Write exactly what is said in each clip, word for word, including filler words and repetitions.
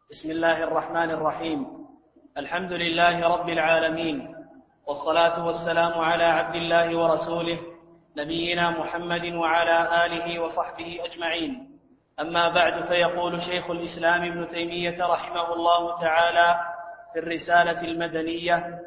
بسم الله الرحمن الرحيم. الحمد لله رب العالمين، والصلاة والسلام على عبد الله ورسوله نبينا محمد وعلى آله وصحبه أجمعين. أما بعد، فيقول شيخ الإسلام ابن تيمية رحمه الله تعالى في الرسالة المدنية: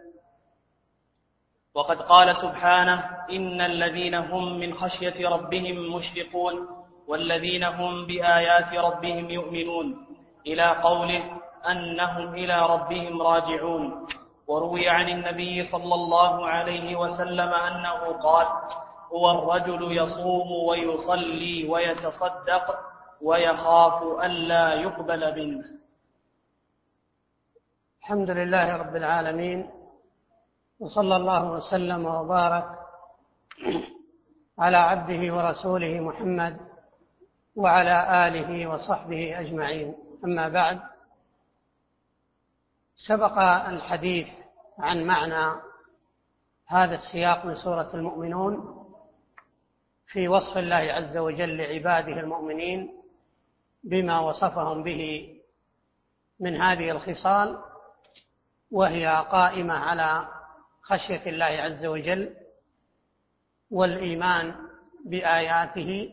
وقد قال سبحانه: إن الذين هم من خشية ربهم مشفقون والذين هم بآيات ربهم يؤمنون، إلى قوله: أنهم إلى ربهم راجعون. وروي عن النبي صلى الله عليه وسلم أنه قال: هو الرجل يصوم ويصلي ويتصدق ويخاف ألا يقبل منه. الحمد لله رب العالمين، وصلى الله وسلم وبارك على عبده ورسوله محمد وعلى آله وصحبه أجمعين. أما بعد، سبق الحديث عن معنى هذا السياق من سورة المؤمنون في وصف الله عز وجل لعباده المؤمنين بما وصفهم به من هذه الخصال، وهي قائمة على خشية الله عز وجل والإيمان بآياته،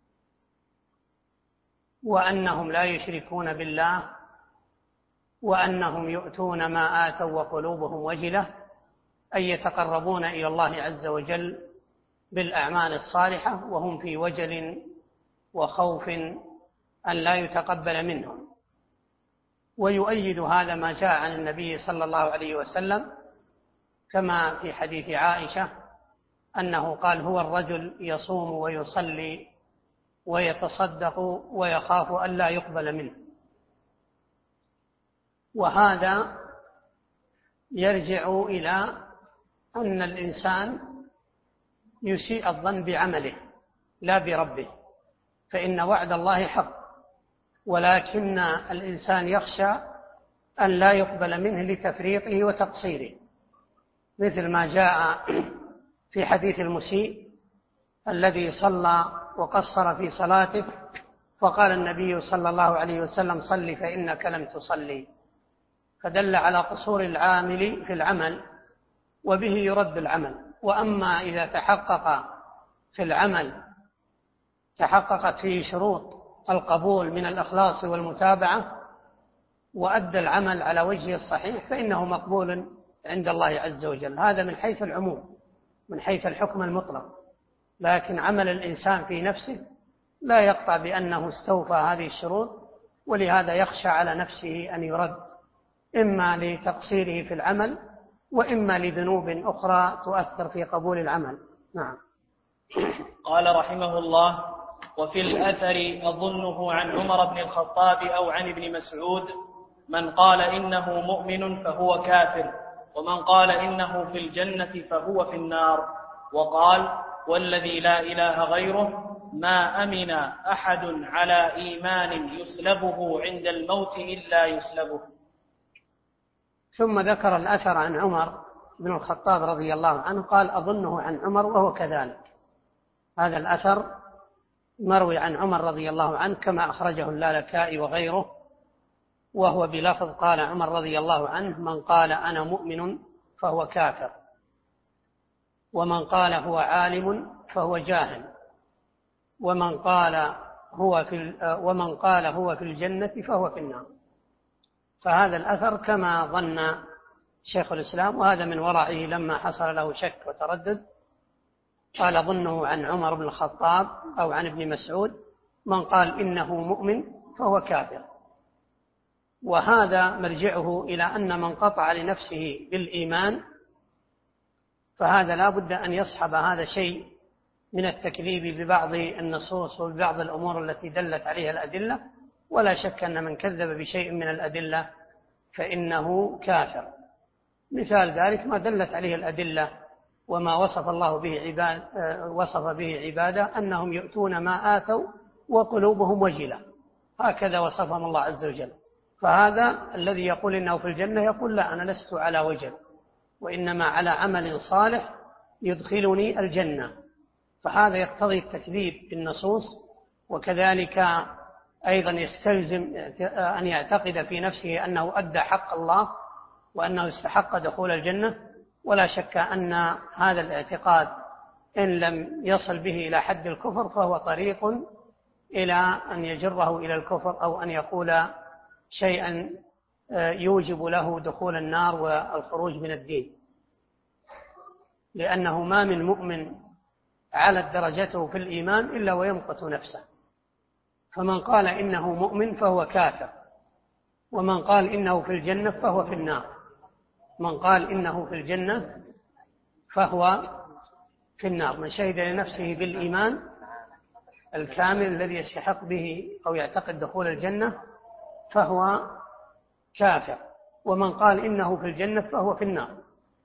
وأنهم لا يشركون بالله، وأنهم يؤتون ما آتوا وقلوبهم وجلة، أي يتقربون إلى الله عز وجل بالأعمال الصالحة وهم في وجل وخوف أن لا يتقبل منهم. ويؤيد هذا ما جاء عن النبي صلى الله عليه وسلم كما في حديث عائشة أنه قال: هو الرجل يصوم ويصلي ويتصدق ويخاف أن لا يقبل منه. وهذا يرجع إلى أن الإنسان يسيء الظن بعمله لا بربه، فإن وعد الله حق، ولكن الإنسان يخشى أن لا يقبل منه لتفريطه وتقصيره، مثل ما جاء في حديث المسيء الذي صلى وقصر في صلاته، فقال النبي صلى الله عليه وسلم: صل فإنك لم تصلي، فدل على قصور العامل في العمل، وبه يرد العمل. وأما إذا تحقق في العمل تحققت فيه شروط القبول من الإخلاص والمتابعة وأدى العمل على وجهه الصحيح، فإنه مقبول عند الله عز وجل. هذا من حيث العموم، من حيث الحكم المطلق. لكن عمل الإنسان في نفسه لا يقطع بأنه استوفى هذه الشروط، ولهذا يخشى على نفسه أن يرد، إما لتقصيره في العمل وإما لذنوب أخرى تؤثر في قبول العمل. نعم. قال رحمه الله: وفي الأثر أظنه عن عمر بن الخطاب أو عن ابن مسعود: من قال إنه مؤمن فهو كافر، ومن قال إنه في الجنة فهو في النار. وقال: والذي لا إله غيره ما أمن أحد على إيمان يسلبه عند الموت إلا يسلبه. ثم ذكر الأثر عن عمر بن الخطاب رضي الله عنه، قال: أظنه عن عمر وهو كذلك. هذا الأثر مروي عن عمر رضي الله عنه كما أخرجه اللالكائي وغيره، وهو بلفظ: قال عمر رضي الله عنه: من قال أنا مؤمن فهو كافر، ومن قال هو عالم فهو جاهل، ومن قال هو في ومن قال هو في الجنة فهو في النار. فهذا الأثر كما ظن شيخ الإسلام، وهذا من ورعه لما حصل له شك وتردد، قال: أظنه عن عمر بن الخطاب أو عن ابن مسعود: من قال إنه مؤمن فهو كافر. وهذا مرجعه إلى أن من قطع لنفسه بالإيمان فهذا لا بد أن يصحب هذا شيء من التكذيب ببعض النصوص وببعض الأمور التي دلت عليها الأدلة. ولا شك أن من كذب بشيء من الأدلة فإنه كافر. مثال ذلك ما دلت عليه الأدلة وما وصف الله به عباد وصف به عباده أنهم يؤتون ما آتوا وقلوبهم وجلة، هكذا وصفهم الله عز وجل. فهذا الذي يقول إنه في الجنة يقول: لا، أنا لست على وجل، وإنما على عمل صالح يدخلني الجنة. فهذا يقتضي التكذيب بالنصوص، وكذلك أيضا يستلزم أن يعتقد في نفسه أنه أدى حق الله وأنه استحق دخول الجنة. ولا شك أن هذا الاعتقاد إن لم يصل به إلى حد الكفر فهو طريق إلى أن يجره إلى الكفر، أو أن يقول شيئا يوجب له دخول النار والخروج من الدين، لأنه ما من مؤمن علت درجته في الإيمان إلا ويمقت نفسه. فمن قال إنه مؤمن فهو كافر، ومن قال إنه في الجنة فهو في النار. من قال إنه في الجنة فهو في النار. من شهد لنفسه بالإيمان الكامل الذي يستحق به أو يعتقد دخول الجنة فهو كافر، ومن قال إنه في الجنة فهو في النار.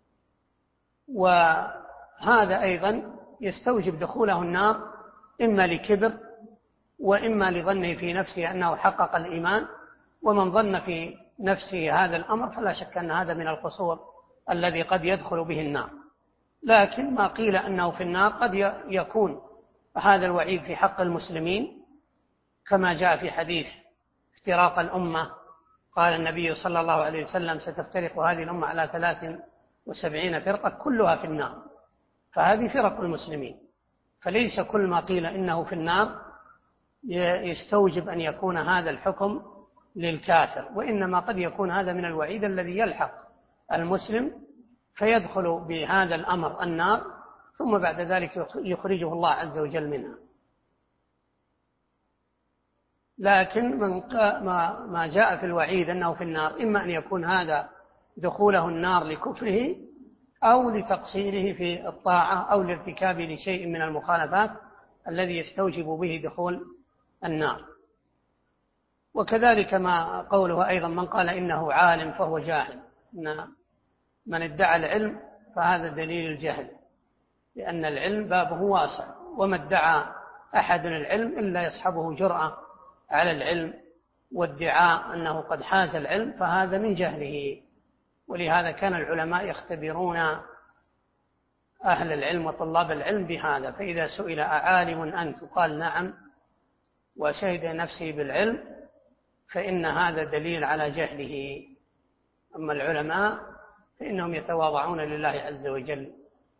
وهذا أيضا يستوجب دخوله النار إما لكبر وإما لظنه في نفسه أنه حقق الإيمان. ومن ظن في نفسه هذا الأمر فلا شك أن هذا من القصور الذي قد يدخل به النار. لكن ما قيل أنه في النار قد يكون هذا الوعيد في حق المسلمين، كما جاء في حديث افتراق الأمة، قال النبي صلى الله عليه وسلم: ستفترق هذه الأمة على ثلاث وسبعين فرقة كلها في النار. فهذه فرق المسلمين، فليس كل ما قيل إنه في النار يستوجب أن يكون هذا الحكم للكافر، وإنما قد يكون هذا من الوعيد الذي يلحق المسلم فيدخل بهذا الأمر النار، ثم بعد ذلك يخرجه الله عز وجل منها. لكن من ما جاء في الوعيد أنه في النار إما أن يكون هذا دخوله النار لكفره أو لتقصيره في الطاعة أو لارتكاب لشيء من المخالفات الذي يستوجب به دخول النار. وكذلك ما قوله أيضا: من قال إنه عالم فهو جاهل. إن من ادعى العلم فهذا دليل الجهل، لأن العلم بابه واسع، وما ادعى أحد العلم إلا يصحبه جرأة على العلم وادعاء أنه قد حاز العلم، فهذا من جهله. ولهذا كان العلماء يختبرون أهل العلم وطلاب العلم بهذا، فإذا سئل: أعالم أنت؟ قال: نعم، وشهد نفسه بالعلم، فإن هذا دليل على جهله. أما العلماء فإنهم يتواضعون لله عز وجل.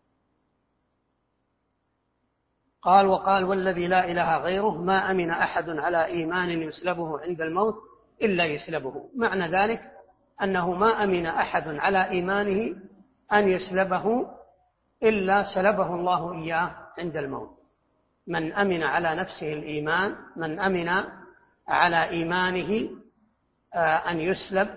قال: وقال: والذي لا إله غيره ما أمن أحد على إيمان يسلبه عند الموت إلا يسلبه. معنى ذلك أنه ما أمن أحد على إيمانه أن يسلبه إلا سلبه الله إياه عند الموت. من أمن على نفسه الإيمان، من أمن على إيمانه أن يسلب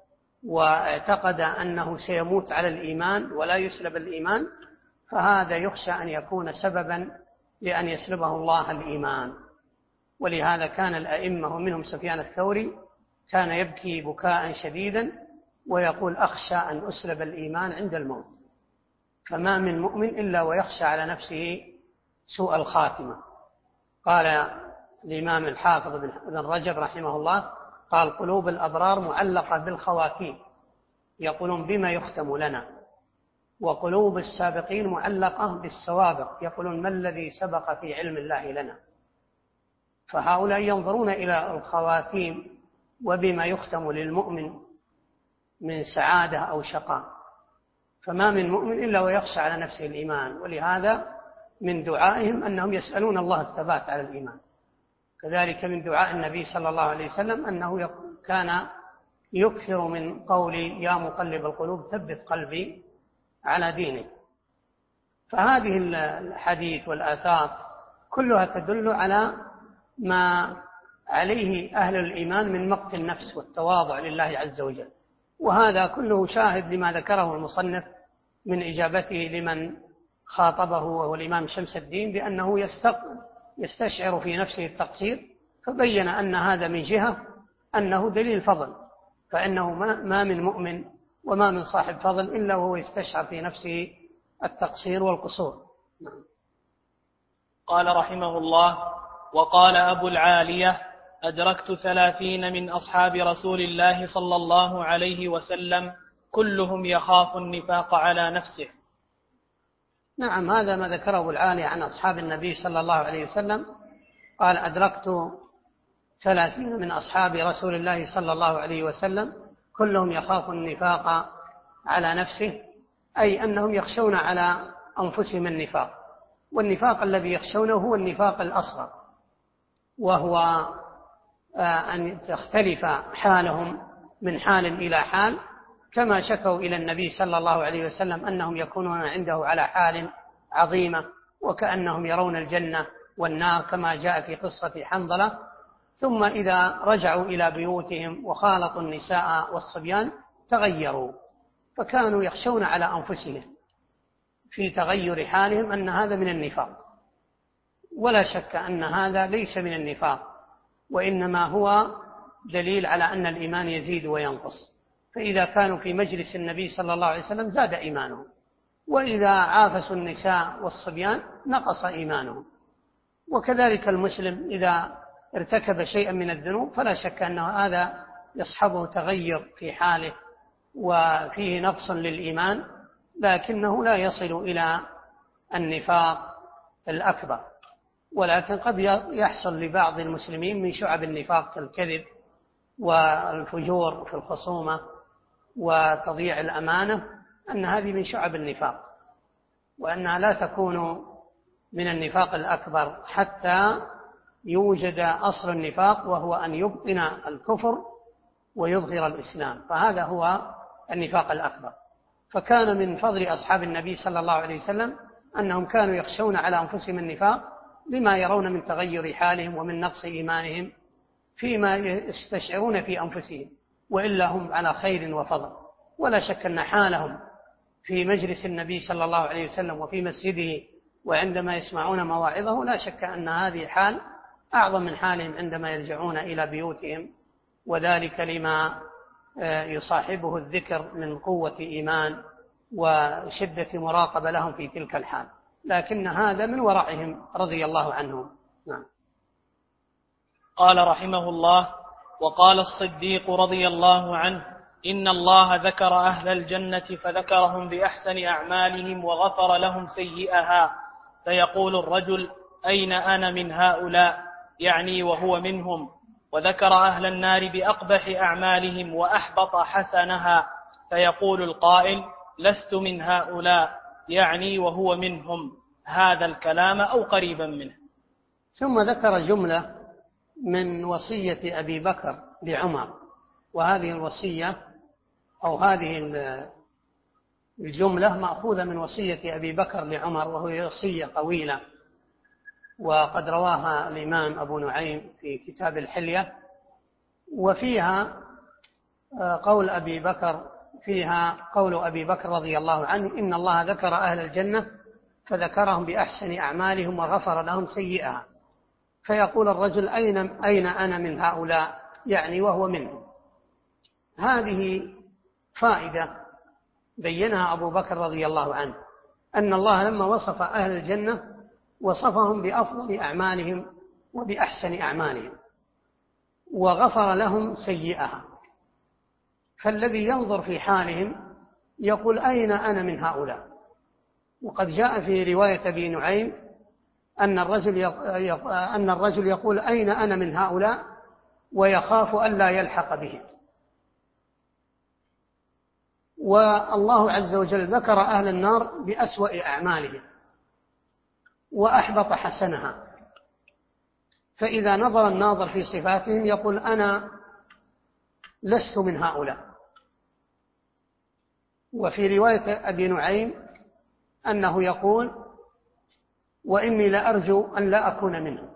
واعتقد أنه سيموت على الإيمان ولا يسلب الإيمان، فهذا يخشى أن يكون سببا لأن يسلبه الله الإيمان. ولهذا كان الأئمة ومنهم سفيان الثوري كان يبكي بكاء شديدا ويقول: أخشى أن أسلب الإيمان عند الموت. فما من مؤمن إلا ويخشى على نفسه سوء الخاتمة. قال الإمام الحافظ بن رجب رحمه الله: قال: قلوب الأبرار معلقة بالخواتيم، يقولون بما يختم لنا، وقلوب السابقين معلقة بالسوابق، يقولون ما الذي سبق في علم الله لنا. فهؤلاء ينظرون إلى الخواتيم وبما يختم للمؤمن من سعادة أو شقاء. فما من مؤمن إلا ويخشى على نفسه الإيمان، ولهذا من دعائهم أنهم يسألون الله الثبات على الإيمان. كذلك من دعاء النبي صلى الله عليه وسلم أنه كان يكثر من قول: يا مقلب القلوب ثبت قلبي على دينك. فهذه الحديث والآثار كلها تدل على ما عليه أهل الإيمان من مقت النفس والتواضع لله عز وجل. وهذا كله شاهد لما ذكره المصنف من إجابته لمن خاطبه وهو الإمام شمس الدين بأنه يستشعر في نفسه التقصير، فبين أن هذا من جهة أنه دليل فضل، فإنه ما من مؤمن وما من صاحب فضل إلا وهو يستشعر في نفسه التقصير والقصور. قال رحمه الله: وقال أبو العالية: أدركت ثلاثين من أصحاب رسول الله صلى الله عليه وسلم كلهم يخاف النفاق على نفسه. نعم، هذا ما ذكره أبو العالية عن أصحاب النبي صلى الله عليه وسلم. قال: أدركت ثلاثين من أصحاب رسول الله صلى الله عليه وسلم كلهم يخاف النفاق على نفسه، أي أنهم يخشون على أنفسهم النفاق، والنفاق الذي يخشونه هو النفاق الأصغر، وهو أن تختلف حالهم من حال إلى حال، كما شكوا إلى النبي صلى الله عليه وسلم أنهم يكونون عنده على حال عظيمة وكأنهم يرون الجنة والنار كما جاء في قصة حنظلة، ثم إذا رجعوا إلى بيوتهم وخالطوا النساء والصبيان تغيروا، فكانوا يخشون على أنفسهم في تغير حالهم أن هذا من النفاق. ولا شك أن هذا ليس من النفاق، وإنما هو دليل على أن الإيمان يزيد وينقص، فإذا كانوا في مجلس النبي صلى الله عليه وسلم زاد إيمانهم، وإذا عافسوا النساء والصبيان نقص إيمانهم. وكذلك المسلم إذا ارتكب شيئا من الذنوب فلا شك أن هذا يصحبه تغير في حاله وفيه نقص للإيمان، لكنه لا يصل إلى النفاق الأكبر. ولكن قد يحصل لبعض المسلمين من شعب النفاق كالكذب والفجور في الخصومة وتضييع الأمانة، أن هذه من شعب النفاق، وأنها لا تكون من النفاق الأكبر حتى يوجد أصل النفاق، وهو أن يبطن الكفر ويظهر الإسلام، فهذا هو النفاق الأكبر. فكان من فضل أصحاب النبي صلى الله عليه وسلم أنهم كانوا يخشون على أنفسهم النفاق لما يرون من تغير حالهم ومن نقص إيمانهم فيما يستشعرون في أنفسهم، وإلا هم على خير وفضل. ولا شك أن حالهم في مجلس النبي صلى الله عليه وسلم وفي مسجده وعندما يسمعون مواعظه لا شك أن هذه حال أعظم من حالهم عندما يرجعون إلى بيوتهم، وذلك لما يصاحبه الذكر من قوة إيمان وشدة مراقبة لهم في تلك الحال، لكن هذا من ورعهم رضي الله عنهم. نعم. قال رحمه الله: وقال الصديق رضي الله عنه: إن الله ذكر أهل الجنة فذكرهم بأحسن أعمالهم وغفر لهم سيئها، فيقول الرجل: أين أنا من هؤلاء؟ يعني وهو منهم. وذكر أهل النار بأقبح أعمالهم وأحبط حسنها، فيقول القائل: لست من هؤلاء، يعني وهو منهم. هذا الكلام أو قريبا منه. ثم ذكر جملة من وصية أبي بكر لعمر، وهذه الوصية أو هذه الجملة مأخوذة من وصية أبي بكر لعمر، وهي وصية طويلة، وقد رواها الإمام أبو نعيم في كتاب الحلية، وفيها قول أبي بكر فيها قول أبي بكر رضي الله عنه: إن الله ذكر أهل الجنة فذكرهم بأحسن أعمالهم وغفر لهم سيئها، فيقول الرجل: أين, أين أنا من هؤلاء؟ يعني وهو منهم. هذه فائدة بينها أبو بكر رضي الله عنه، أن الله لما وصف أهل الجنة وصفهم بأفضل أعمالهم وبأحسن أعمالهم وغفر لهم سيئها، فالذي ينظر في حالهم يقول: أين أنا من هؤلاء؟ وقد جاء في رواية أبي نعيم أن الرجل أن الرجل يقول: أين أنا من هؤلاء؟ ويخاف ألا يلحق بهم. والله عز وجل ذكر أهل النار بأسوأ أعمالهم وأحبط حسنها، فإذا نظر الناظر في صفاتهم يقول: أنا لست من هؤلاء. وفي رواية أبي نعيم أنه يقول: وإني لأرجو أن لا أكون منهم.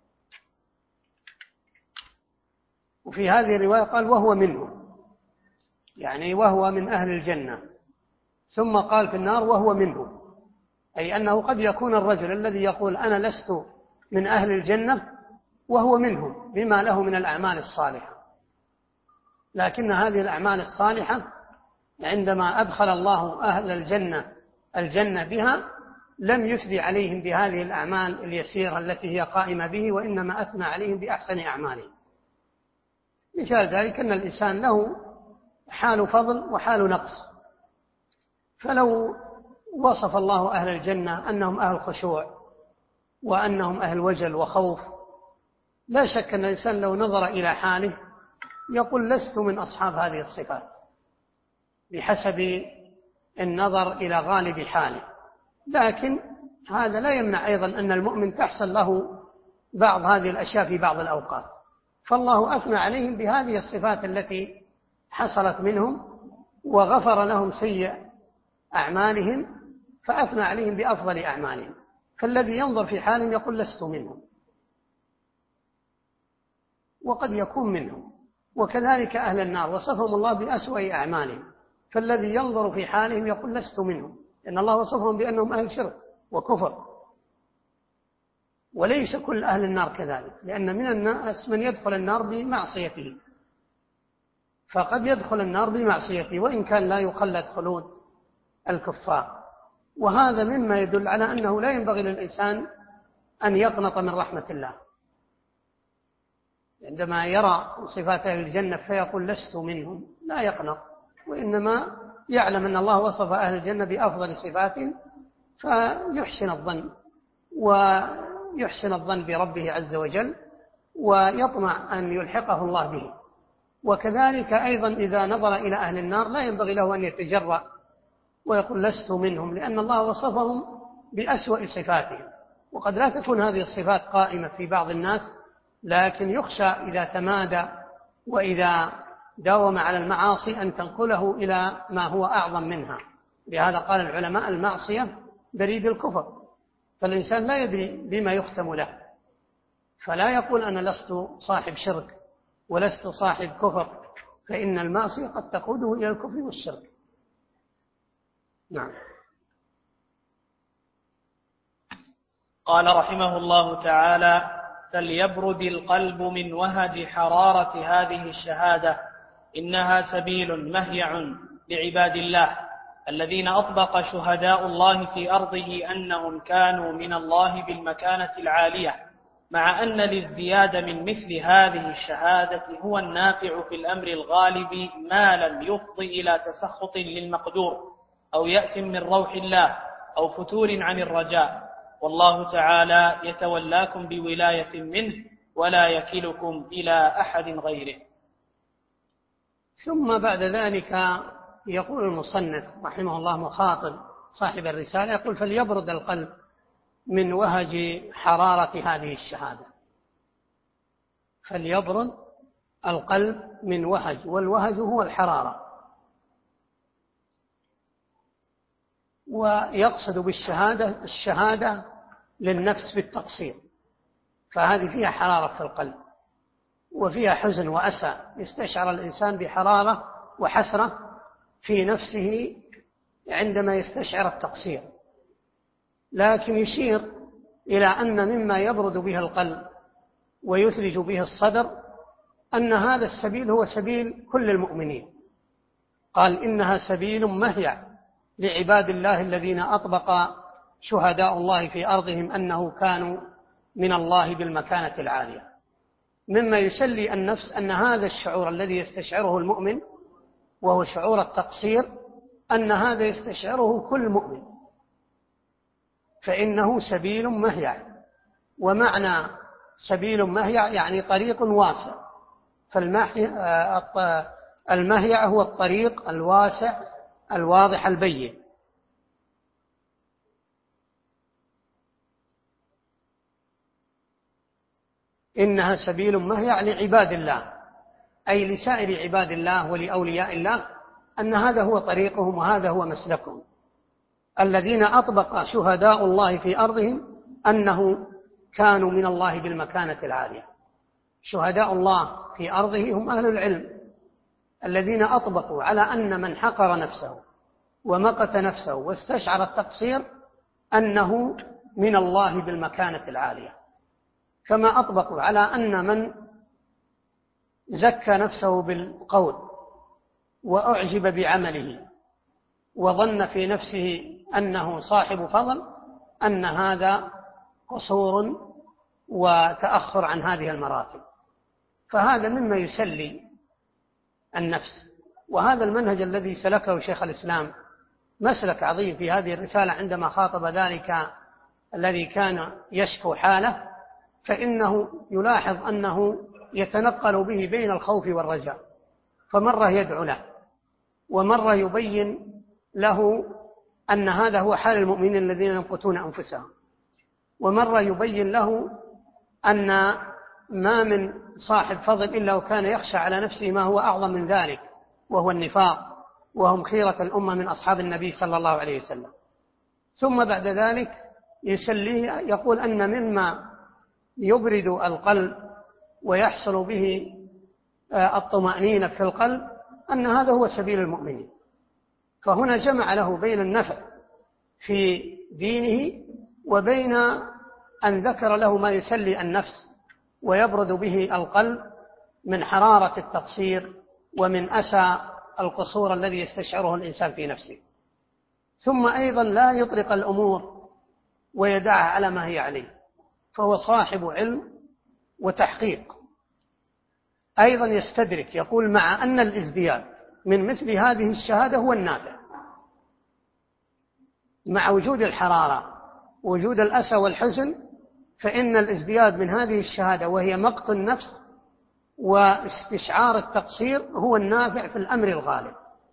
وفي هذه الرواية قال: وهو منهم، يعني وهو من أهل الجنة. ثم قال في النار: وهو منهم، أي أنه قد يكون الرجل الذي يقول أنا لست من أهل الجنة وهو منهم بما له من الأعمال الصالحة، لكن هذه الأعمال الصالحة عندما أدخل الله أهل الجنة الجنة بها لم يثني عليهم بهذه الأعمال اليسيرة التي هي قائمة به، وإنما أثنى عليهم بأحسن أعمالهم. مثال ذلك أن الإنسان له حال فضل وحال نقص، فلو وصف الله أهل الجنة أنهم أهل خشوع وأنهم أهل وجل وخوف لا شك أن الإنسان لو نظر إلى حاله يقول لست من أصحاب هذه الصفات بحسب النظر إلى غالب حاله، لكن هذا لا يمنع أيضا أن المؤمن تحصل له بعض هذه الأشياء في بعض الأوقات، فالله أثنى عليهم بهذه الصفات التي حصلت منهم وغفر لهم سيء أعمالهم فأثنى عليهم بأفضل أعمالهم. فالذي ينظر في حالهم يقول لست منهم، وقد يكون منهم. وكذلك أهل النار وصفهم الله بأسوأ أعمالهم، فالذي ينظر في حالهم يقول لست منهم، إن الله وصفهم بأنهم أهل شرك وكفر. وليس كل أهل النار كذلك، لأن من الناس من يدخل النار بمعصيته، فقد يدخل النار بمعصيته وإن كان لا يخلد خلود الكفار. وهذا مما يدل على أنه لا ينبغي للإنسان أن يقنط من رحمة الله عندما يرى صفات أهل الجنة فيقول لست منهم، لا يقنط، وإنما يعلم أن الله وصف أهل الجنة بأفضل صفات فيحسن الظن ويحسن الظن بربه عز وجل ويطمع أن يلحقه الله به. وكذلك أيضا إذا نظر إلى أهل النار لا ينبغي له أن يتجرأ ويقول لست منهم، لأن الله وصفهم بأسوأ صفاتهم، وقد لا تكون هذه الصفات قائمة في بعض الناس، لكن يخشى إذا تمادى وإذا داوم على المعاصي أن تنقله إلى ما هو أعظم منها. لهذا قال العلماء المعصية بريد الكفر، فالإنسان لا يدري بما يختم له، فلا يقول أنا لست صاحب شرك ولست صاحب كفر، فإن المعصية قد تقوده إلى الكفر والشرك. نعم. قال رحمه الله تعالى: فليبرد القلب من وهج حرارة هذه الشهادة، إنها سبيل مهيع لعباد الله الذين أطبق شهداء الله في أرضه أنهم كانوا من الله بالمكانة العالية، مع أن الازدياد من مثل هذه الشهادة هو النافع في الأمر الغالب ما لم يفضي إلى تسخط للمقدور أو يأس من روح الله أو فتور عن الرجاء، والله تعالى يتولاكم بولاية منه ولا يكلكم إلى أحد غيره. ثم بعد ذلك يقول المصنف رحمه الله مخاطب صاحب الرسالة، يقول: فليبرد القلب من وهج حرارة هذه الشهادة. فليبرد القلب من وهج، والوهج هو الحرارة، ويقصد بالشهادة الشهادة للنفس بالتقصير، فهذه فيها حرارة في القلب وفيها حزن وأسى، يستشعر الإنسان بحرارة وحسرة في نفسه عندما يستشعر التقصير. لكن يشير إلى أن مما يبرد به القلب ويثلج به الصدر أن هذا السبيل هو سبيل كل المؤمنين. قال: إنها سبيل مهيع لعباد الله الذين أطبق شهداء الله في أرضهم أنه كانوا من الله بالمكانة العالية. مما يسلي النفس أن هذا الشعور الذي يستشعره المؤمن وهو شعور التقصير أن هذا يستشعره كل مؤمن، فإنه سبيل مهيع. ومعنى سبيل مهيع يعني طريق واسع، فالمهيع هو الطريق الواسع الواضح البين. إنها سبيل مهيع لعباد الله، أي لسائر عباد الله ولأولياء الله، أن هذا هو طريقهم وهذا هو مسلكهم، الذين أطبق شهداء الله في أرضهم أنه كانوا من الله بالمكانة العالية. شهداء الله في أرضه هم أهل العلم الذين أطبقوا على أن من حقر نفسه ومقت نفسه واستشعر التقصير أنه من الله بالمكانة العالية، كما أطبقوا على أن من زكى نفسه بالقول وأعجب بعمله وظن في نفسه أنه صاحب فضل أن هذا قصور وتأخر عن هذه المراتب. فهذا مما يسلي النفس. وهذا المنهج الذي سلكه شيخ الإسلام مسلك عظيم في هذه الرسالة عندما خاطب ذلك الذي كان يشكو حاله، فإنه يلاحظ أنه يتنقل به بين الخوف والرجاء، فمرة يدعو له، ومرة يبين له أن هذا هو حال المؤمنين الذين ينقتون أنفسهم، ومرة يبين له أن ما من صاحب فضل إلا وكان يخشى على نفسه ما هو أعظم من ذلك، وهو النفاق، وهم خيرة الأمة من أصحاب النبي صلى الله عليه وسلم. ثم بعد ذلك يسليه، يقول أن مما يبرد القلب ويحصل به الطمأنينة في القلب أن هذا هو سبيل المؤمنين. فهنا جمع له بين النفع في دينه وبين أن ذكر له ما يسلي النفس ويبرد به القلب من حرارة التقصير ومن أسى القصور الذي يستشعره الإنسان في نفسه. ثم أيضا لا يطلق الأمور ويدعها على ما هي عليه، فهو صاحب علم وتحقيق. أيضا يستدرك، يقول مع أن الازدياد من مثل هذه الشهادة هو النافع، مع وجود الحرارة ووجود الأسى والحزن، فإن الازدياد من هذه الشهادة وهي مقت النفس واستشعار التقصير هو النافع في الأمر الغالب.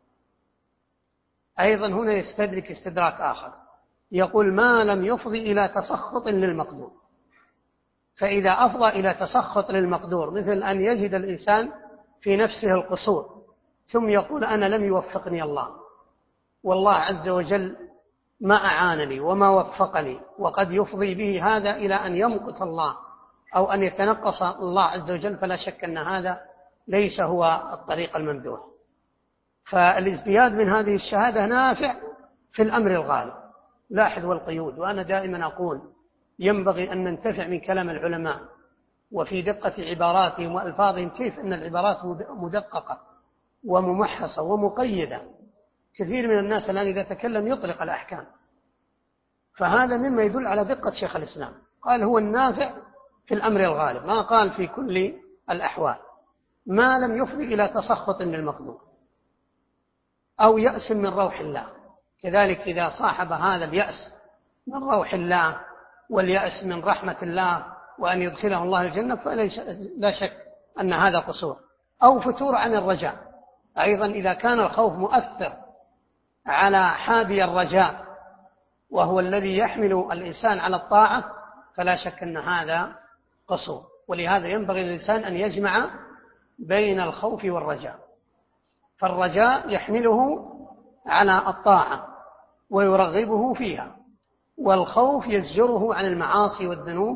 أيضا هنا يستدرك استدراك آخر، يقول ما لم يفضي إلى تسخط للمقدور. فإذا أفضى إلى تسخط للمقدور، مثل أن يجد الإنسان في نفسه القصور ثم يقول أنا لم يوفقني الله، والله عز وجل ما أعانني وما وفقني، وقد يفضي به هذا إلى أن يمقت الله أو أن يتنقص الله عز وجل، فلا شك أن هذا ليس هو الطريق الممدوح. فالازدياد من هذه الشهادة نافع في الأمر الغالب. لاحظ والقيود، وأنا دائما أقول ينبغي أن ننتفع من كلام العلماء وفي دقة عباراتهم وألفاظهم، كيف أن العبارات مدققة وممحصة ومقيدة. كثير من الناس الآن إذا تكلم يطلق الأحكام، فهذا مما يدل على دقة شيخ الإسلام. قال هو النافع في الأمر الغالب، ما قال في كل الأحوال، ما لم يفضي إلى تسخط للمقدور أو يأس من روح الله. كذلك إذا صاحب هذا اليأس من روح الله واليأس من رحمة الله وأن يدخله الله الجنة، فلا شك أن هذا قصور. أو فتور عن الرجاء، أيضا إذا كان الخوف مؤثر على حادي الرجاء وهو الذي يحمل الإنسان على الطاعة، فلا شك أن هذا قصور. ولهذا ينبغي للإنسان أن يجمع بين الخوف والرجاء، فالرجاء يحمله على الطاعة ويرغبه فيها، والخوف يزجره عن المعاصي والذنوب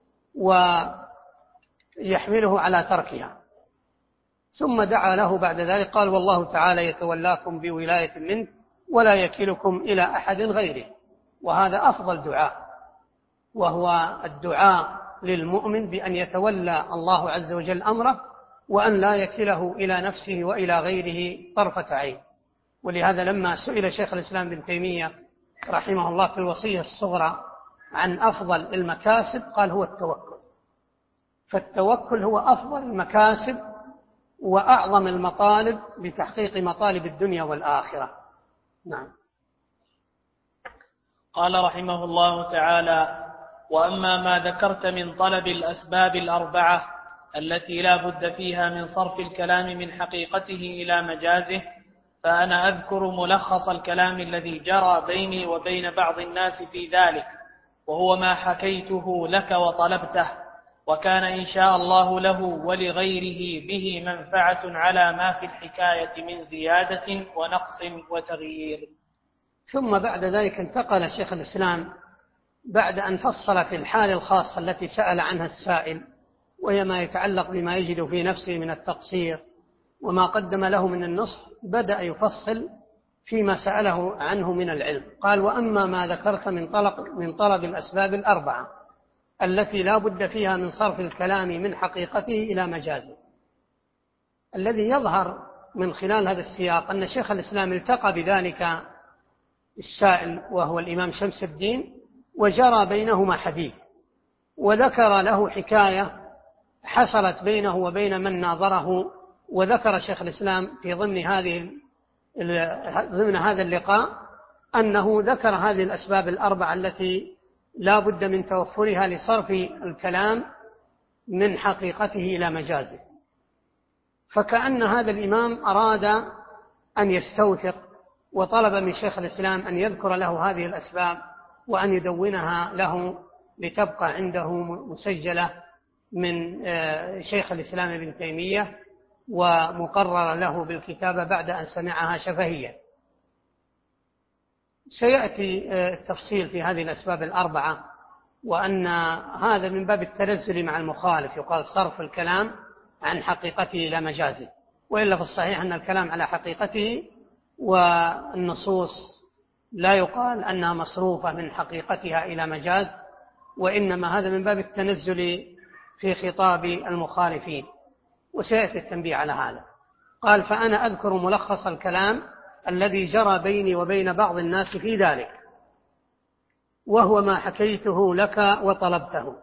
ويحمله على تركها. ثم دعا له بعد ذلك قال والله تعالى يتولاكم بولاية منه ولا يكلكم إلى أحد غيره. وهذا أفضل دعاء، وهو الدعاء للمؤمن بأن يتولى الله عز وجل أمره وأن لا يكله إلى نفسه وإلى غيره طرفة عين. ولهذا لما سئل شيخ الإسلام ابن تيمية رحمه الله في الوصية الصغرى عن أفضل المكاسب قال هو التوكل. فالتوكل هو أفضل المكاسب وأعظم المطالب بتحقيق مطالب الدنيا والآخرة. نعم. قال رحمه الله تعالى: وأما ما ذكرت من طلب الأسباب الأربعة التي لا بد فيها من صرف الكلام من حقيقته إلى مجازه، فأنا أذكر ملخص الكلام الذي جرى بيني وبين بعض الناس في ذلك، وهو ما حكيته لك وطلبته، وكان إن شاء الله له ولغيره به منفعة على ما في الحكاية من زيادة ونقص وتغيير. ثم بعد ذلك انتقل شيخ الإسلام بعد أن فصل في الحال الخاصة التي سأل عنها السائل، وهي ما يتعلق بما يجد في نفسه من التقصير وما قدم له من النصح، بدأ يفصل فيما سأله عنه من العلم. قال: وأما ما ذكرت من طلب, من طلب الأسباب الأربعة التي لا بد فيها من صرف الكلام من حقيقته إلى مجازه. الذي يظهر من خلال هذا السياق أن شيخ الإسلام التقى بذلك السائل وهو الإمام شمس الدين، وجرى بينهما حديث، وذكر له حكاية حصلت بينه وبين من ناظره. وذكر شيخ الإسلام في ضمن هذه ضمن هذا اللقاء أنه ذكر هذه الأسباب الأربعة التي لا بد من توفرها لصرف الكلام من حقيقته إلى مجازه. فكأن هذا الإمام أراد أن يستوثق، وطلب من شيخ الإسلام أن يذكر له هذه الأسباب وأن يدونها له لتبقى عنده مسجلة من شيخ الإسلام ابن تيمية ومقرر له بالكتابة بعد أن سمعها شفهيا. سيأتي التفصيل في هذه الأسباب الأربعة، وأن هذا من باب التنزل مع المخالف، يقال صرف الكلام عن حقيقته إلى مجازه، وإلا في الصحيح أن الكلام على حقيقته، والنصوص لا يقال أنها مصروفة من حقيقتها إلى مجاز، وإنما هذا من باب التنزل في خطاب المخالفين، وسيأتي التنبيه على هذا. قال: فأنا أذكر ملخص الكلام الذي جرى بيني وبين بعض الناس في ذلك، وهو ما حكيته لك وطلبته.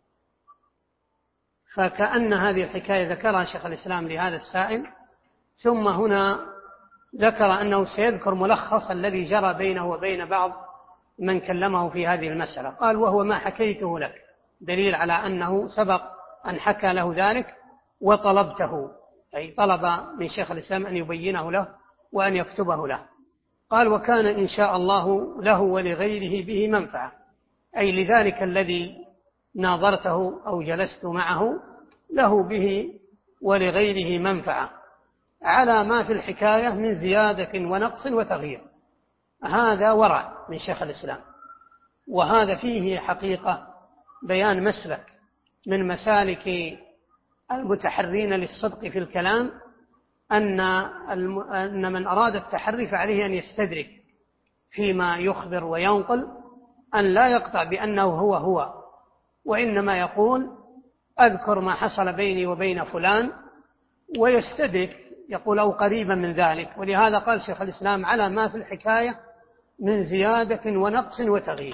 فكأن هذه الحكاية ذكرها شيخ الإسلام لهذا السائل، ثم هنا ذكر أنه سيذكر ملخص الذي جرى بينه وبين بعض من كلمه في هذه المسألة. قال: وهو ما حكيته لك، دليل على أنه سبق أن حكى له ذلك وطلبته، أي طلب من شيخ الإسلام أن يبينه له وأن يكتبه له. قال: وكان إن شاء الله له ولغيره به منفعة، أي لذلك الذي ناظرته أو جلست معه له به ولغيره منفعة على ما في الحكاية من زيادة ونقص وتغيير. هذا ورع من شيخ الإسلام، وهذا فيه حقيقة بيان مسلك من مسالك المتحرين للصدق في الكلام، أن أن من أراد التحري فعليه أن يستدرك فيما يخبر وينقل، أن لا يقطع بأنه هو هو، وإنما يقول: أذكر ما حصل بيني وبين فلان، ويستدرك، يقول: أو قريبا من ذلك. ولهذا قال شيخ الإسلام: على ما في الحكاية من زيادة ونقص وتغيير،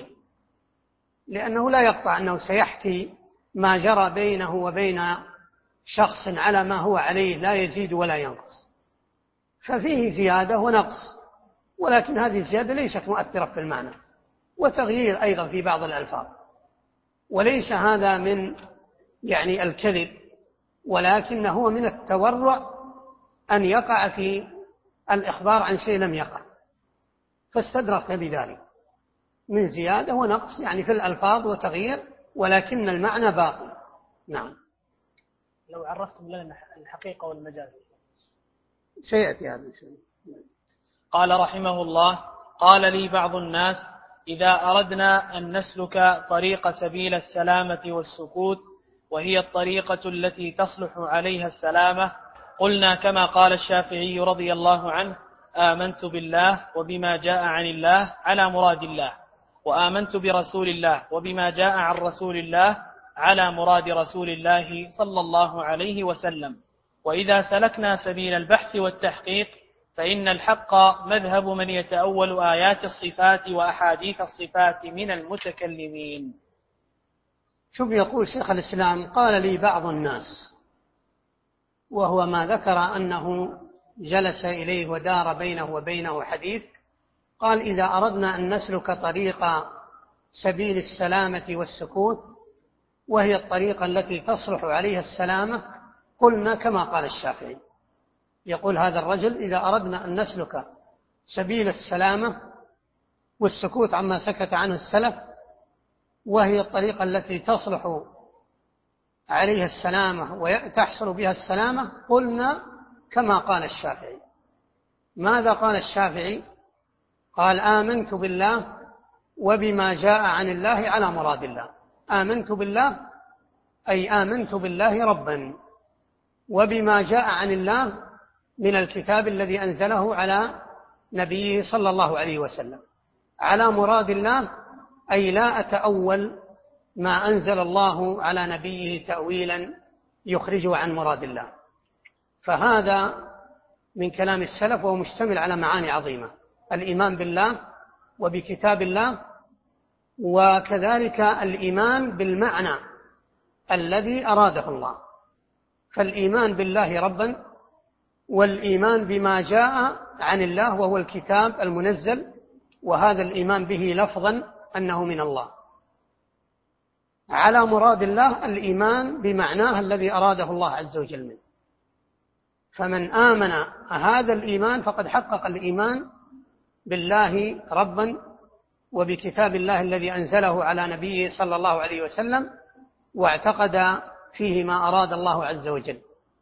لأنه لا يقطع أنه سيحكي ما جرى بينه وبين شخص على ما هو عليه لا يزيد ولا ينقص، ففيه زيادة ونقص، ولكن هذه الزيادة ليست مؤثرة في المعنى، وتغيير أيضا في بعض الألفاظ، وليس هذا من يعني الكذب، ولكن هو من التورع أن يقع في الإخبار عن شيء لم يقع، فاستدرك بذلك من زيادة ونقص، يعني في الألفاظ وتغيير، ولكن المعنى باقي. نعم. لو عرفتم لنا الحقيقة والمجاز. سيأتي هذا الشيء. قال رحمه الله: قال لي بعض الناس: إذا أردنا أن نسلك طريق سبيل السلامة والسكوت، وهي الطريقة التي تصلح عليها السلامة، قلنا كما قال الشافعي رضي الله عنه: آمنت بالله وبما جاء عن الله على مراد الله، وآمنت برسول الله وبما جاء عن رسول الله على مراد رسول الله صلى الله عليه وسلم. وإذا سلكنا سبيل البحث والتحقيق فإن الحق مذهب من يتأول آيات الصفات وأحاديث الصفات من المتكلمين. شوف، يقول شيخ الإسلام: قال لي بعض الناس، وهو ما ذكر أنه جلس إليه ودار بينه وبينه حديث. قال: إذا أردنا أن نسلك طريق سبيل السلامة والسكوت، وهي الطريقة التي تصلح عليها السلامة، قلنا كما قال الشافعي. يقول هذا الرجل: إذا أردنا أن نسلك سبيل السلامة والسكوت عما سكت عنه السلف، وهي الطريقة التي تصلح عليها السلامة وتحصل بها السلامة، قلنا كما قال الشافعي. ماذا قال الشافعي؟ قال: آمنت بالله وبما جاء عن الله على مراد الله. آمنت بالله أي آمنت بالله ربا، وبما جاء عن الله من الكتاب الذي أنزله على نبيه صلى الله عليه وسلم على مراد الله، أي لا أتأول ما أنزل الله على نبيه تأويلا يخرجه عن مراد الله. فهذا من كلام السلف، وهو مشتمل على معاني عظيمة: الإيمان بالله وبكتاب الله، وكذلك الإيمان بالمعنى الذي أراده الله. فالإيمان بالله ربا، والإيمان بما جاء عن الله وهو الكتاب المنزل، وهذا الإيمان به لفظا أنه من الله. على مراد الله الإيمان بمعناه الذي أراده الله عز وجل منه. فمن آمن هذا الإيمان فقد حقق الإيمان بالله ربا وبكتاب الله الذي أنزله على نبيه صلى الله عليه وسلم، واعتقد فيه ما أراد الله عز وجل.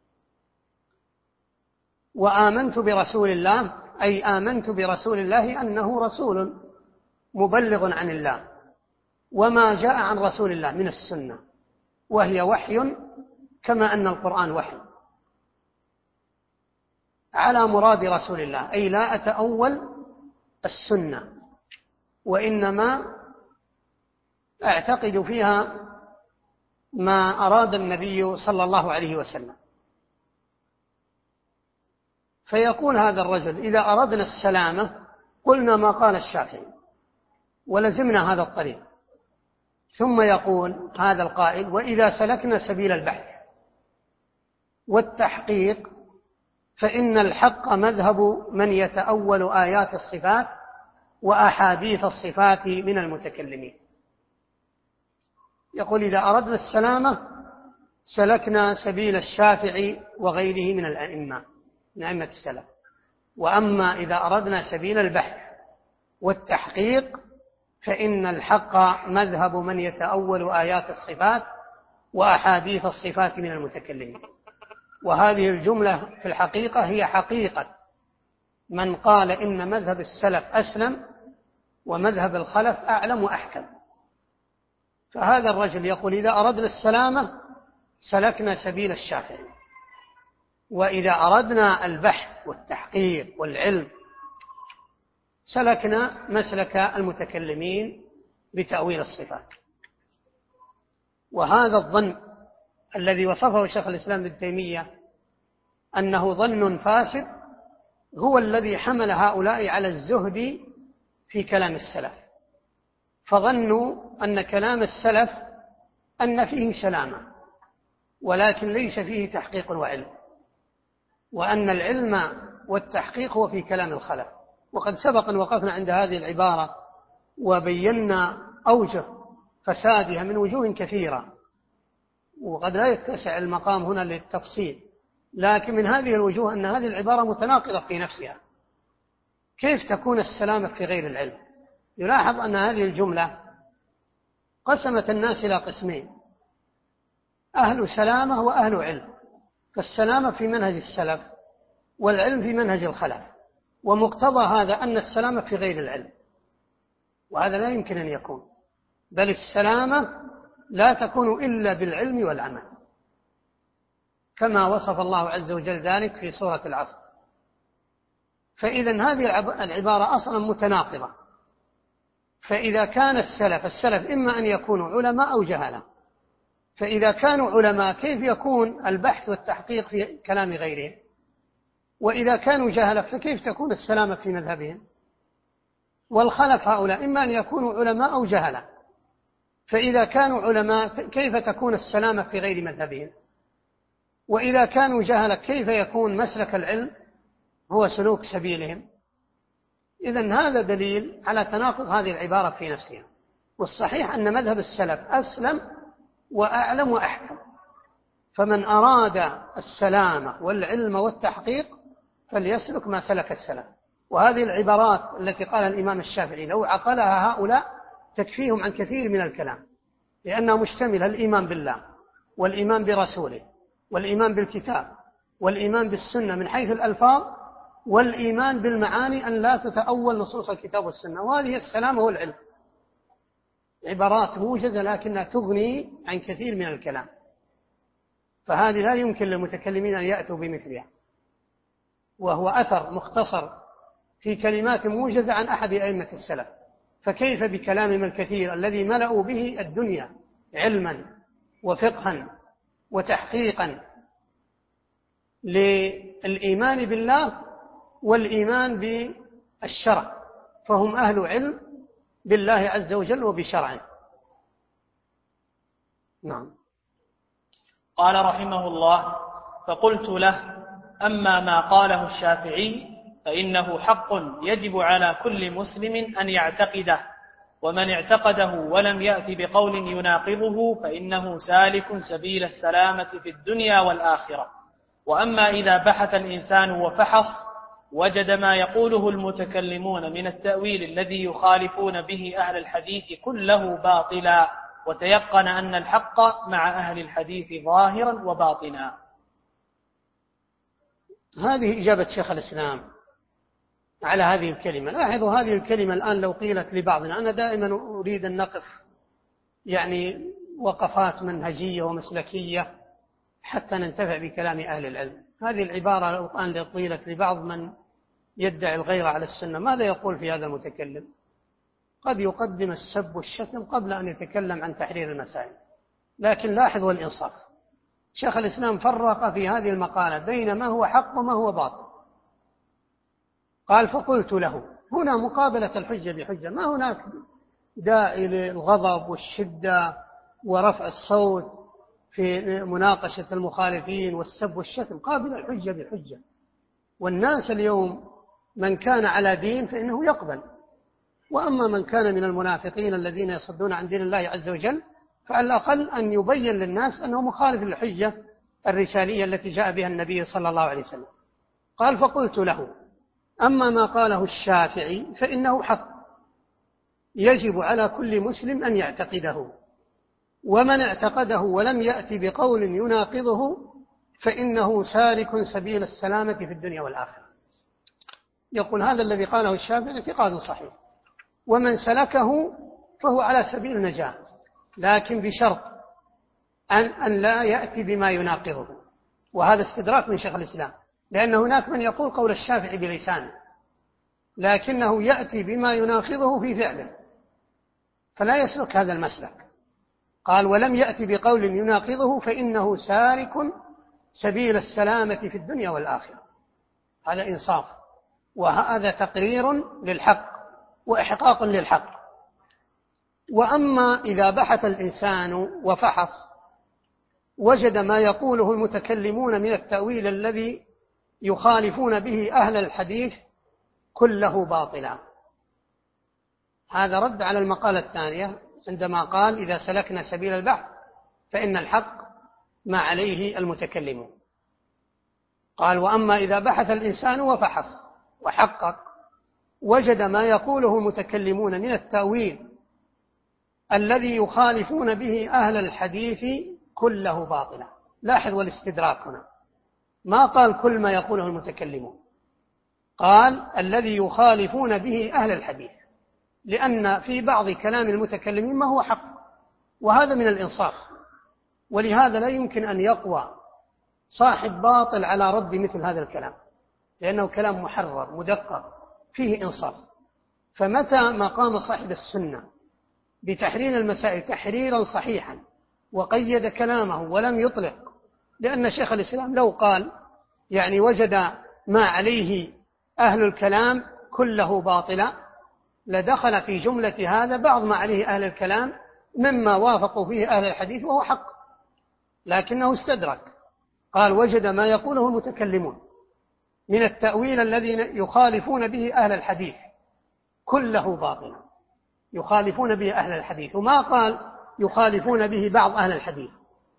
وآمنت برسول الله أي آمنت برسول الله أنه رسول مبلغ عن الله، وما جاء عن رسول الله من السنة، وهي وحي كما أن القرآن وحي، على مراد رسول الله، أي لا أتأول السنة، وإنما أعتقد فيها ما أراد النبي صلى الله عليه وسلم. فيقول هذا الرجل: إذا أردنا السلامة قلنا ما قال الشافعي ولزمنا هذا الطريق. ثم يقول هذا القائل: وإذا سلكنا سبيل البحث والتحقيق فإن الحق مذهب من يتأول آيات الصفات وأحاديث الصفات من المتكلمين. يقول: إذا أردنا السلامة سلكنا سبيل الشافعي وغيره من الأئمة من أئمة السلف، وأما إذا أردنا سبيل البحث والتحقيق فإن الحق مذهب من يتأول آيات الصفات وأحاديث الصفات من المتكلمين. وهذه الجملة في الحقيقة هي حقيقة من قال إن مذهب السلف أسلم ومذهب الخلف أعلم وأحكم. فهذا الرجل يقول: إذا أردنا السلامة سلكنا سبيل الشافعي، وإذا أردنا البحث والتحقيق والعلم سلكنا مسلك المتكلمين بتأويل الصفات. وهذا الظن الذي وصفه شيخ الإسلام ابن تيمية أنه ظن فاسد هو الذي حمل هؤلاء على الزهد في كلام السلف، فظنوا أن كلام السلف أن فيه سلامة ولكن ليس فيه تحقيق وعلم، وأن العلم والتحقيق هو في كلام الخلف. وقد سبق أن وقفنا عند هذه العبارة وبينا أوجه فسادها من وجوه كثيرة، وقد لا يتسع المقام هنا للتفصيل، لكن من هذه الوجوه أن هذه العبارة متناقضة في نفسها. كيف تكون السلامة في غير العلم؟ يلاحظ أن هذه الجملة قسمت الناس إلى قسمين: أهل سلامة وأهل علم. فالسلامة في منهج السلف والعلم في منهج الخلف، ومقتضى هذا أن السلامة في غير العلم، وهذا لا يمكن أن يكون، بل السلامة لا تكون إلا بالعلم والعمل، كما وصف الله عز وجل ذلك في سورة العصر. فإذا هذه العبارة أصلا متناقضة. فإذا كان السلف السلف إما أن يكونوا علماء أو جهلة، فإذا كانوا علماء كيف يكون البحث والتحقيق في كلام غيرهم؟ وإذا كانوا جهلة فكيف تكون السلامة في مذهبهم؟ والخلف هؤلاء إما أن يكونوا علماء أو جهلة، فإذا كانوا علماء كيف تكون السلامة في غير مذهبهم؟ وإذا كانوا جهلة كيف يكون مسلك العلم هو سلوك سبيلهم؟ إذن هذا دليل على تناقض هذه العبارة في نفسها. والصحيح أن مذهب السلف أسلم وأعلم وأحكم، فمن أراد السلامة والعلم والتحقيق فليسلك ما سلك السلف. وهذه العبارات التي قالها الإمام الشافعي لو عقلها هؤلاء تكفيهم عن كثير من الكلام، لأنها مشتملة: الإيمان بالله والإيمان برسوله والإيمان بالكتاب والإيمان بالسنة من حيث الألفاظ، والإيمان بالمعاني أن لا تتأول نصوص الكتاب والسنة. وهذه السلامة والعلم عبارات موجزة لكنها تغني عن كثير من الكلام، فهذه لا يمكن للمتكلمين أن يأتوا بمثلها، وهو أثر مختصر في كلمات موجزة عن أحد أئمة السلف، فكيف بكلامهم الكثير الذي ملأوا به الدنيا علما وفقها وتحقيقا للإيمان بالله والإيمان بالشرع، فهم أهل علم بالله عز وجل وبشرعه. نعم. قال رحمه الله: فقلت له: أما ما قاله الشافعي فإنه حق يجب على كل مسلم أن يعتقده، ومن اعتقده ولم يأت بقول يناقضه فإنه سالك سبيل السلامة في الدنيا والآخرة. وأما إذا بحث الإنسان وفحص وجد ما يقوله المتكلمون من التأويل الذي يخالفون به أهل الحديث كله باطلا، وتيقن أن الحق مع أهل الحديث ظاهرا وباطنا. هذه إجابة شيخ الإسلام على هذه الكلمة. لاحظوا هذه الكلمة الآن لو قيلت لبعضنا، أنا دائما أريد أن نقف يعني وقفات منهجية ومسلكية حتى ننتفع بكلام أهل العلم. هذه العبارة لو الآن قيلت لبعض من يدعي الغيرة على السنة، ماذا يقول في هذا المتكلم؟ قد يقدم السب والشتم قبل أن يتكلم عن تحرير المسائل. لكن لاحظوا الإنصاف، شيخ الإسلام فرق في هذه المقالة بين ما هو حق وما هو باطل. قال فقلت له، هنا مقابلة الحجة بحجة، ما هناك داعي للغضب والشدة ورفع الصوت في مناقشة المخالفين والسب والشتم. قابل الحجة بحجة. والناس اليوم من كان على دين فإنه يقبل، وأما من كان من المنافقين الذين يصدون عن دين الله عز وجل فعلى الأقل أن يبين للناس أنه مخالف للحجة الرسالية التي جاء بها النبي صلى الله عليه وسلم. قال فقلت له أما ما قاله الشافعي فإنه حق يجب على كل مسلم أن يعتقده، ومن اعتقده ولم يأتي بقول يناقضه فإنه سالك سبيل السلامة في الدنيا والآخرة. يقول هذا الذي قاله الشافعي اعتقاد صحيح، ومن سلكه فهو على سبيل النجاة، لكن بشرط أن, أن لا يأتي بما يناقضه. وهذا استدراك من شيخ الإسلام، لأن هناك من يقول قول الشافعي بلسانه لكنه يأتي بما يناقضه في فعله، فلا يسلك هذا المسلك. قال ولم يأتي بقول يناقضه فإنه سالك سبيل السلامة في الدنيا والآخرة. هذا إنصاف، وهذا تقرير للحق وإحقاق للحق. وأما إذا بحث الإنسان وفحص وجد ما يقوله المتكلمون من التأويل الذي يخالفون به أهل الحديث كله باطلا. هذا رد على المقالة الثانية عندما قال إذا سلكنا سبيل البحث فإن الحق ما عليه المتكلمون. قال وأما إذا بحث الإنسان وفحص وحقق وجد ما يقوله المتكلمون من التأويل الذي يخالفون به أهل الحديث كله باطلا. لاحظ والاستدراك هنا، ما قال كل ما يقوله المتكلمون، قال الذي يخالفون به أهل الحديث، لأن في بعض كلام المتكلمين ما هو حق، وهذا من الإنصاف. ولهذا لا يمكن أن يقوى صاحب باطل على رد مثل هذا الكلام، لأنه كلام محرر مدقق فيه إنصاف. فمتى ما قام صاحب السنة بتحرير المسائل تحريرا صحيحا وقيد كلامه ولم يطلق، لأن شيخ الإسلام لو قال يعني وجد ما عليه أهل الكلام كله باطلا لدخل في جملة هذا بعض ما عليه أهل الكلام مما وافقوا فيه أهل الحديث وهو حق، لكنه استدرك. قال وجد ما يقوله المتكلمون من التأويل الذي يخالفون به أهل الحديث كله باطلا، يخالفون به أهل الحديث، وما قال يخالفون به بعض أهل الحديث،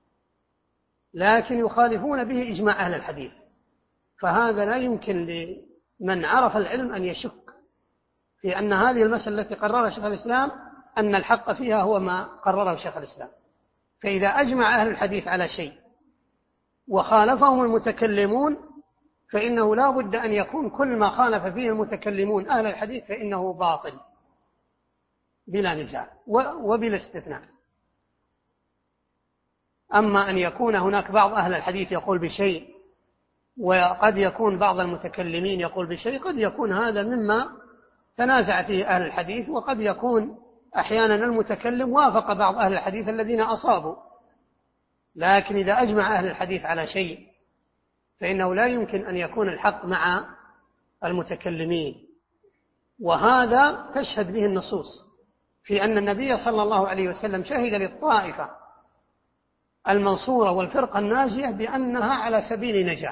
لكن يخالفون به إجماع أهل الحديث. فهذا لا يمكن لمن عرف العلم أن يشك في أن هذه المسألة التي قررها شيخ الإسلام أن الحق فيها هو ما قرره شيخ الإسلام. فإذا أجمع أهل الحديث على شيء وخالفهم المتكلمون فإنه لا بد أن يكون كل ما خالف فيه المتكلمون أهل الحديث فإنه باطل بلا نزاع وبلا استثناء. أما أن يكون هناك بعض أهل الحديث يقول بشيء وقد يكون بعض المتكلمين يقول بشيء، قد يكون هذا مما تنازع فيه أهل الحديث، وقد يكون أحيانا المتكلم وافق بعض أهل الحديث الذين أصابوا. لكن إذا أجمع أهل الحديث على شيء فإنه لا يمكن أن يكون الحق مع المتكلمين. وهذا تشهد به النصوص في أن النبي صلى الله عليه وسلم شهد للطائفة المنصورة والفرقة الناجية بأنها على سبيل نجاة،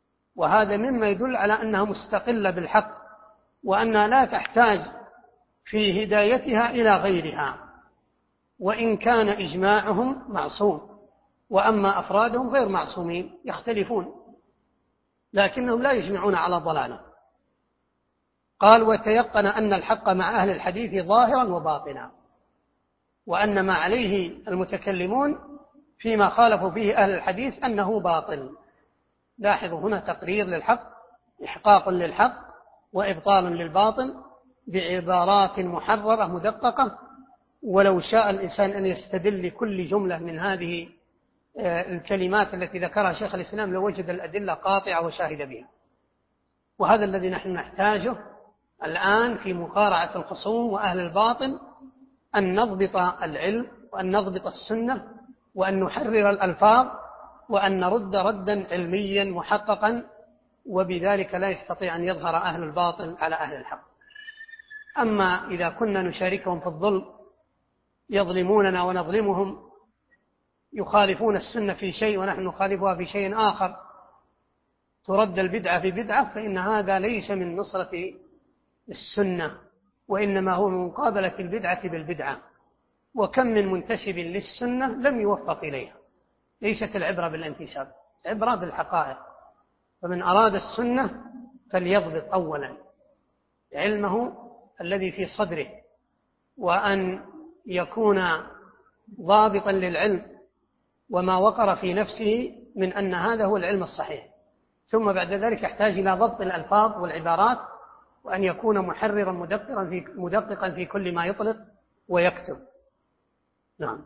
وهذا مما يدل على أنها مستقلة بالحق وأنها لا تحتاج في هدايتها إلى غيرها، وإن كان إجماعهم معصوم، وأما أفرادهم غير معصومين يختلفون لكنهم لا يجمعون على ضلاله. قال: وتيقن أن الحق مع أهل الحديث ظاهرا وباطنا، وأن ما عليه المتكلمون فيما خالفوا فيه أهل الحديث أنه باطل. لاحظوا هنا تقرير للحق، إحقاق للحق، وإبطال للباطل بعبارات محررة مدققة. ولو شاء الإنسان أن يستدل لكل جملة من هذه الكلمات التي ذكرها شيخ الإسلام لوجد الأدلة قاطعة وشاهد بها. وهذا الذي نحن نحتاجه الآن في مقارعة الخصوم وأهل الباطل، أن نضبط العلم، وأن نضبط السنة، وأن نحرر الألفاظ، وأن نرد ردا علميا محققا، وبذلك لا يستطيع أن يظهر أهل الباطل على أهل الحق. أما إذا كنا نشاركهم في الظلم، يظلموننا ونظلمهم، يخالفون السنة في شيء ونحن نخالفها في شيء آخر، ترد البدعة في بدعة، فإن هذا ليس من نصرة السنة، وإنما هو من مقابلة البدعة بالبدعة. وكم من منتسب للسنة لم يوفق إليها. ليست العبرة بالانتساب، عبرة بالحقائق. فمن أراد السنة فليضبط أولا علمه الذي في صدره، وأن يكون ضابطا للعلم وما وقر في نفسه من أن هذا هو العلم الصحيح. ثم بعد ذلك يحتاج إلى ضبط الألفاظ والعبارات، وأن يكون محررا مدققا في, مدققا في كل ما يطلق ويكتب. نعم.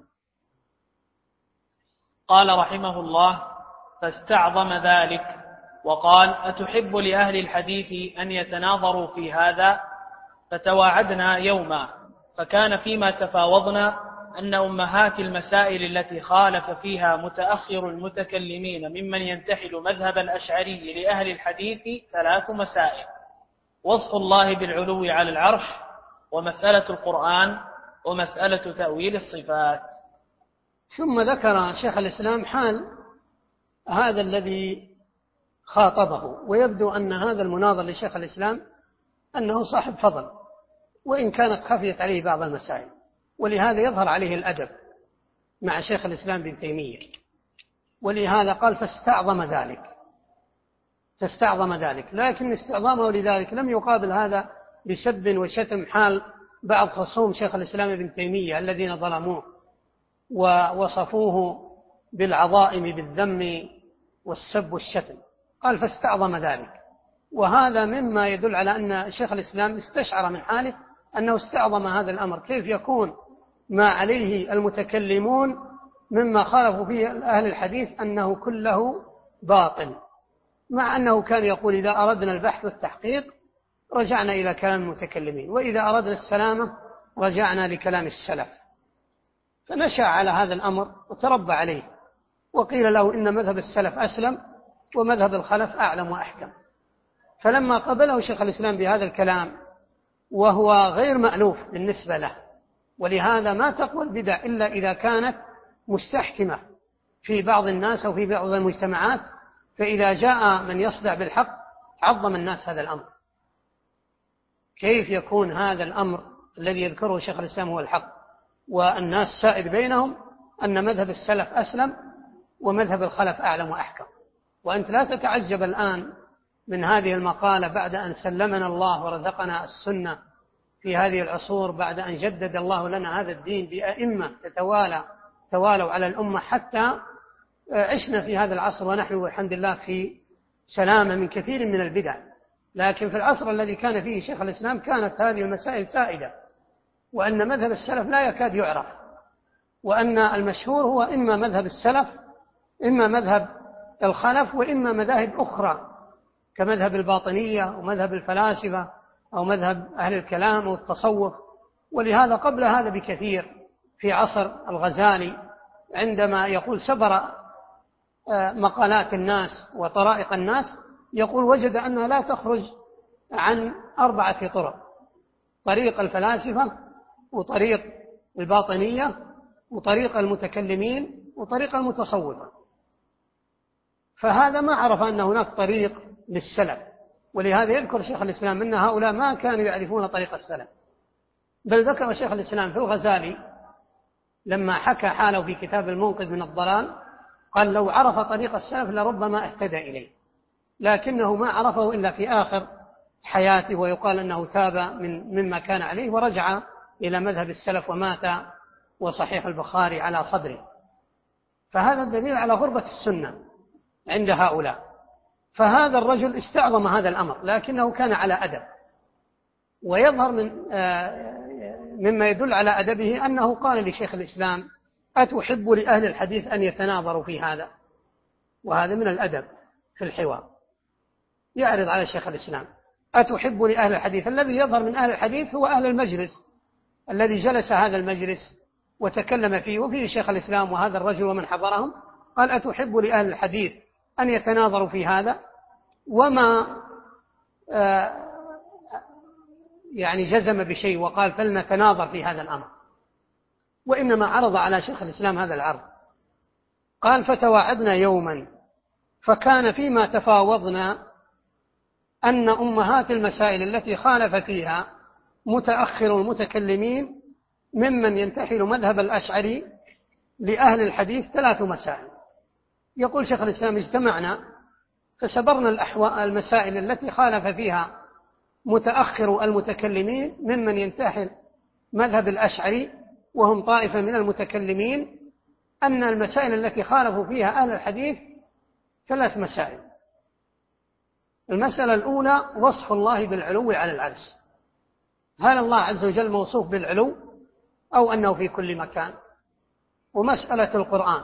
قال رحمه الله: فاستعظم ذلك وقال: أتحب لأهل الحديث أن يتناظروا في هذا؟ فتواعدنا يوما، فكان فيما تفاوضنا أن أمهات المسائل التي خالف فيها متأخر المتكلمين ممن ينتحل مذهب الأشعري لأهل الحديث ثلاث مسائل: وصف الله بالعلو على العرش، ومسألة القرآن، ومسألة تأويل الصفات. ثم ذكر شيخ الإسلام حال هذا الذي خاطبه، ويبدو أن هذا المناظر لشيخ الإسلام أنه صاحب فضل، وإن كانت خفيت عليه بعض المسائل، ولهذا يظهر عليه الأدب مع شيخ الإسلام بن تيمية. ولهذا قال: فاستعظم ذلك، فاستعظم ذلك. لكن استعظامه لذلك لم يقابل هذا بسب وشتم حال بعض خصوم شيخ الإسلام بن تيمية الذين ظلموه ووصفوه بالعظائم بالذم والسب والشتم. قال: فاستعظم ذلك. وهذا مما يدل على أن شيخ الإسلام استشعر من حاله أنه استعظم هذا الأمر. كيف يكون ما عليه المتكلمون مما خالفوا فيه أهل الحديث أنه كله باطل، مع أنه كان يقول: إذا أردنا البحث والتحقيق رجعنا إلى كلام المتكلمين، وإذا أردنا السلامة رجعنا لكلام السلف. فنشأ على هذا الأمر وتربى عليه، وقيل له إن مذهب السلف أسلم ومذهب الخلف أعلم وأحكم. فلما قبله شيخ الإسلام بهذا الكلام وهو غير مألوف بالنسبة له، ولهذا ما تقوى البدع إلا إذا كانت مستحكمة في بعض الناس أو في بعض المجتمعات، فإذا جاء من يصدع بالحق عظم الناس هذا الأمر. كيف يكون هذا الأمر الذي يذكره شيخ الإسلام هو الحق، والناس سائد بينهم أن مذهب السلف أسلم ومذهب الخلف أعلم وأحكم؟ وأنت لا تتعجب الآن من هذه المقالة بعد أن سلمنا الله ورزقنا السنة في هذه العصور، بعد أن جدد الله لنا هذا الدين بأئمة تتوالى توالوا على الأمة، حتى عشنا في هذا العصر ونحن والحمد لله في سلامة من كثير من البدع. لكن في العصر الذي كان فيه شيخ الإسلام كانت هذه المسائل سائدة، وأن مذهب السلف لا يكاد يعرف، وأن المشهور هو إما مذهب السلف إما مذهب الخلف، وإما مذاهب أخرى كمذهب الباطنية ومذهب الفلاسفة أو مذهب أهل الكلام والتصوف. ولهذا قبل هذا بكثير في عصر الغزالي عندما يقول سبر مقالات الناس وطرائق الناس، يقول وجد أنها لا تخرج عن أربعة طرق: طريق الفلاسفة، وطريق الباطنية، وطريق المتكلمين، وطريق المتصوفة. فهذا ما عرف أن هناك طريق للسلف، ولهذا يذكر شيخ الإسلام أن هؤلاء ما كانوا يعرفون طريق السلف، بل ذكر شيخ الإسلام في الغزالي لما حكى حاله في كتاب المنقذ من الضلال قال لو عرف طريق السلف لربما اهتدى إليه، لكنه ما عرفه إلا في آخر حياته، ويقال أنه تاب من مما كان عليه ورجع إلى مذهب السلف ومات وصحيح البخاري على صدره. فهذا الدليل على غربة السنة عند هؤلاء. فهذا الرجل استعظم هذا الأمر لكنه كان على أدب، ويظهر من مما يدل على أدبه أنه قال لشيخ الإسلام أتحب لأهل الحديث أن يتناظروا في هذا؟ وهذا من الأدب في الحوار، يعرض على شيخ الإسلام أتحب لأهل الحديث. الذي يظهر من أهل الحديث هو أهل المجلس الذي جلس هذا المجلس وتكلم فيه وفيه شيخ الإسلام وهذا الرجل ومن حضرهم. قال أتحب لأهل الحديث أن يتناظروا في هذا؟ وما آه يعني جزم بشيء وقال فلنتناظر في هذا الأمر، وإنما عرض على شيخ الإسلام هذا العرض. قال فتواعدنا يوما فكان فيما تفاوضنا أن أمهات المسائل التي خالف فيها متأخر المتكلمين ممن ينتحل مذهب الأشعري لأهل الحديث ثلاث مسائل. يقول شيخ الإسلام اجتمعنا فسبرنا المسائل التي خالف فيها متأخر المتكلمين ممن ينتحل مذهب الأشعري وهم طائفة من المتكلمين، أن المسائل التي خالفوا فيها أهل الحديث ثلاث مسائل. المسألة الأولى وصف الله بالعلو على العرش، هل الله عز وجل موصوف بالعلو أو أنه في كل مكان؟ ومسألة القرآن،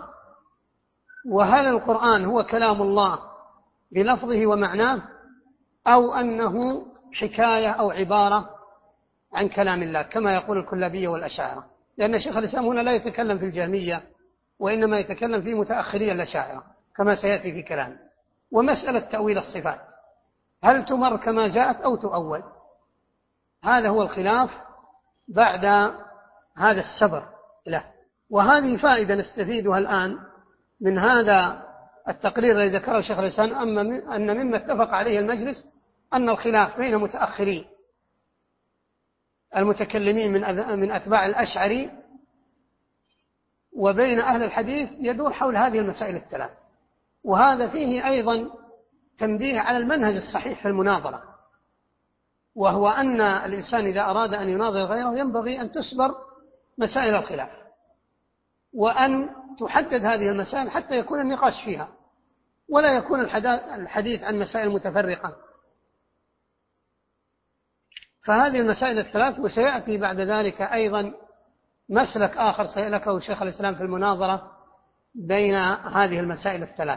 وهل القرآن هو كلام الله بلفظه ومعناه أو أنه حكاية أو عبارة عن كلام الله كما يقول الكلابية والأشاعرة، لأن شيخ الإسلام هنا لا يتكلم في الجهمية وإنما يتكلم في متأخري الأشاعرة كما سيأتي في كلامه. ومسألة تأويل الصفات، هل تمر كما جاءت أو تؤول؟ هذا هو الخلاف بعد هذا السبر له. وهذه فائدة نستفيدها الآن من هذا التقرير الذي ذكره شيخ الإسلام، أن مما اتفق عليه المجلس أن الخلاف بين متأخرين المتكلمين من أتباع الأشعري وبين أهل الحديث يدور حول هذه المسائل الثلاث. وهذا فيه أيضا تنبيه على المنهج الصحيح في المناظرة، وهو أن الإنسان إذا أراد أن يناظر غيره ينبغي أن تسبر مسائل الخلاف وأن تحدد هذه المسائل حتى يكون النقاش فيها ولا يكون الحديث عن مسائل متفرقة. فهذه المسائل الثلاث، وسيأتي بعد ذلك أيضا مسلك آخر سيلكه شيخ الإسلام في المناظرة بين هذه المسائل الثلاث.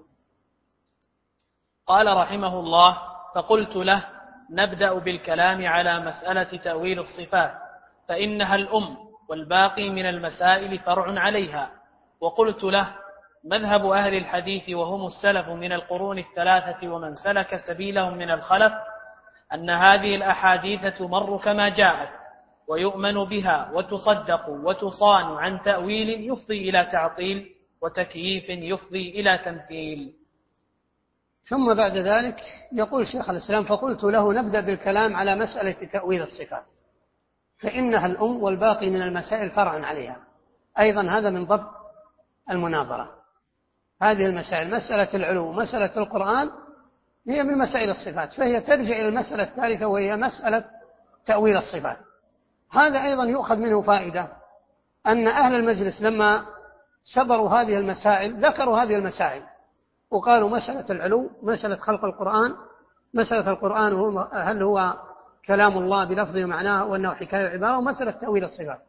قال رحمه الله فقلت له نبدأ بالكلام على مسألة تأويل الصفات فإنها الأم والباقي من المسائل فرع عليها. وقلت له مذهب أهل الحديث وهم السلف من القرون الثلاثة ومن سلك سبيلهم من الخلف أن هذه الأحاديث تمر كما جاءت ويؤمن بها وتصدق وتصان عن تأويل يفضي إلى تعطيل وتكييف يفضي إلى تمثيل. ثم بعد ذلك يقول شيخ الإسلام فقلت له نبدأ بالكلام على مسألة تأويل الصفات فإنها الأم والباقي من المسائل فرعا عليها. أيضا هذا من ضبط المناظرة، هذه المسائل مسألة العلو مسألة القرآن هي من مسائل الصفات، فهي ترجع إلى المسألة الثالثة وهي مسألة تأويل الصفات. هذا أيضا يؤخذ منه فائدة أن أهل المجلس لما سبروا هذه المسائل ذكروا هذه المسائل وقالوا مسألة العلو مسألة خلق القرآن مسألة القرآن هل هو كلام الله بلفظه ومعناه وأنه حكاية عبارة ومسألة تأويل الصفات.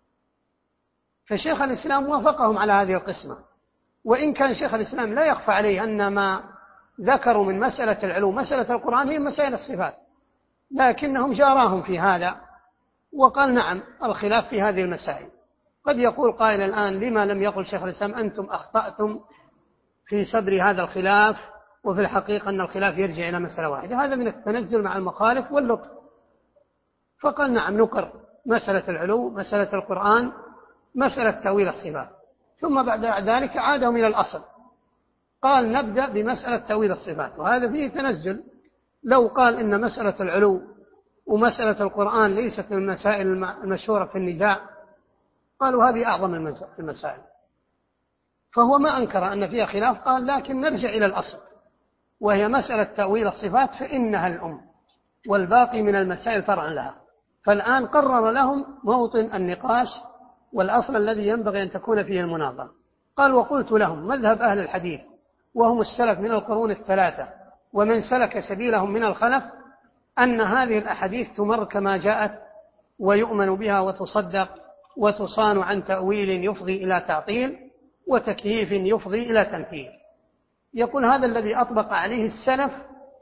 فشيخ الإسلام وافقهم على هذه القسمة، وإن كان شيخ الإسلام لا يخفى عليه أن ما ذكروا من مسألة العلو مسألة القرآن هي مسائل الصفات، لكنهم جاراهم في هذا وقال نعم الخلاف في هذه المسائل. قد يقول قائل الآن لما لم يقل شيخ الإسلام أنتم أخطأتم في صبر هذا الخلاف وفي الحقيقة أن الخلاف يرجع إلى مسألة واحدة؟ هذا من التنزل مع المخالف واللطف. فقال نعم نقر مسألة العلو مسألة القرآن مسألة تأويل الصفات. ثم بعد ذلك عادهم إلى الأصل، قال نبدأ بمسألة تأويل الصفات، وهذا فيه تنزل. لو قال إن مسألة العلو ومسألة القرآن ليست من المسائل المشهورة في النزاع، قالوا هذه أعظم المسائل. فهو ما أنكر أن فيها خلاف، قال لكن نرجع إلى الأصل، وهي مسألة تأويل الصفات فإنها الأم، والباقي من المسائل فرع لها. فالآن قرر لهم موطن النقاش والأصل الذي ينبغي أن تكون فيه المناظرة. قال وقلت لهم مذهب أهل الحديث وهم السلف من القرون الثلاثة ومن سلك سبيلهم من الخلف أن هذه الأحاديث تمر كما جاءت ويؤمن بها وتصدق وتصان عن تأويل يفضي إلى تعطيل وتكييف يفضي إلى تمثيل. يقول هذا الذي أطبق عليه السلف،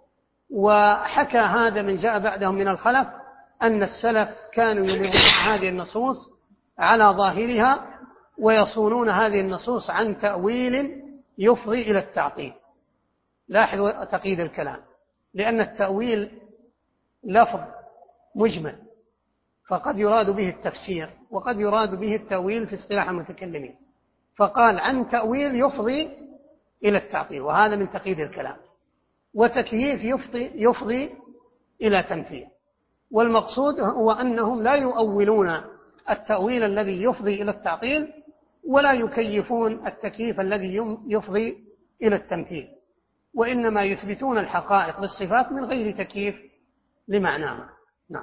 وحكى هذا من جاء بعدهم من الخلف أن السلف كانوا يمرون هذه النصوص على ظاهرها ويصونون هذه النصوص عن تأويل يفضي إلى التعطيل. لاحظوا تقييد الكلام، لأن التأويل لفظ مجمل، فقد يراد به التفسير وقد يراد به التأويل في اصطلاح المتكلمين، فقال عن تأويل يفضي إلى التعطيل، وهذا من تقييد الكلام. وتكييف يفضي, يفضي إلى تمثيل، والمقصود هو أنهم لا يؤولون التأويل الذي يفضي إلى التعطيل ولا يكيفون التكييف الذي يفضي إلى التمثيل، وإنما يثبتون الحقائق للصفات من غير تكييف لمعناها. نعم.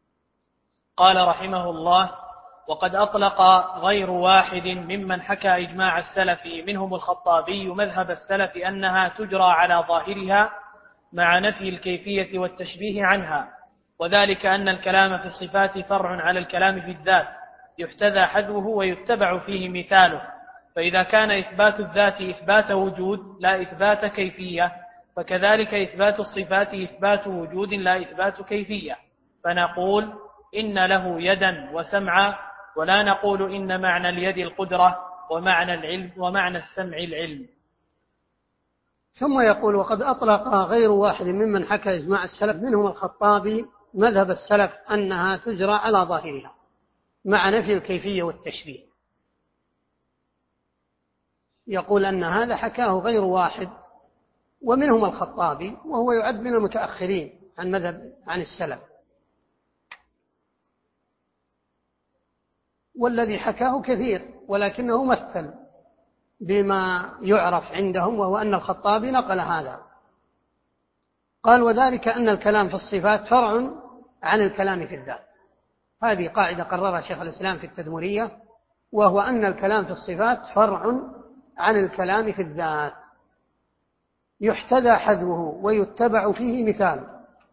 قال رحمه الله: وقد أطلق غير واحد ممن حكى إجماع السلف منهم الخطابي مذهب السلف أنها تجرى على ظاهرها مع نفي الكيفية والتشبيه عنها، وذلك أن الكلام في الصفات فرع على الكلام في الذات يحتذى حذوه ويتبع فيه مثاله، فإذا كان إثبات الذات إثبات وجود لا إثبات كيفية، فكذلك إثبات الصفات إثبات وجود لا إثبات كيفية، فنقول إن له يدا وسمعا، ولا نقول إن معنى اليد القدرة ومعنى العلم ومعنى السمع العلم. ثم يقول: وقد أطلق غير واحد ممن حكى إجماع السلف منهم الخطابي مذهب السلف أنها تجرى على ظاهرها مع نفي الكيفية والتشبيه. يقول أن هذا حكاه غير واحد ومنهم الخطابي، وهو يعد من المتأخرين عن مذهب عن السلف، والذي حكاه كثير ولكنه مثل بما يعرف عندهم، وهو أن الخطابي نقل هذا. قال: وذلك أن الكلام في الصفات فرع عن الكلام في الذات. هذه قاعدة قررها شيخ الإسلام في التدمرية، وهو أن الكلام في الصفات فرع عن الكلام في الذات يحتذى حذوه ويتبع فيه مثال.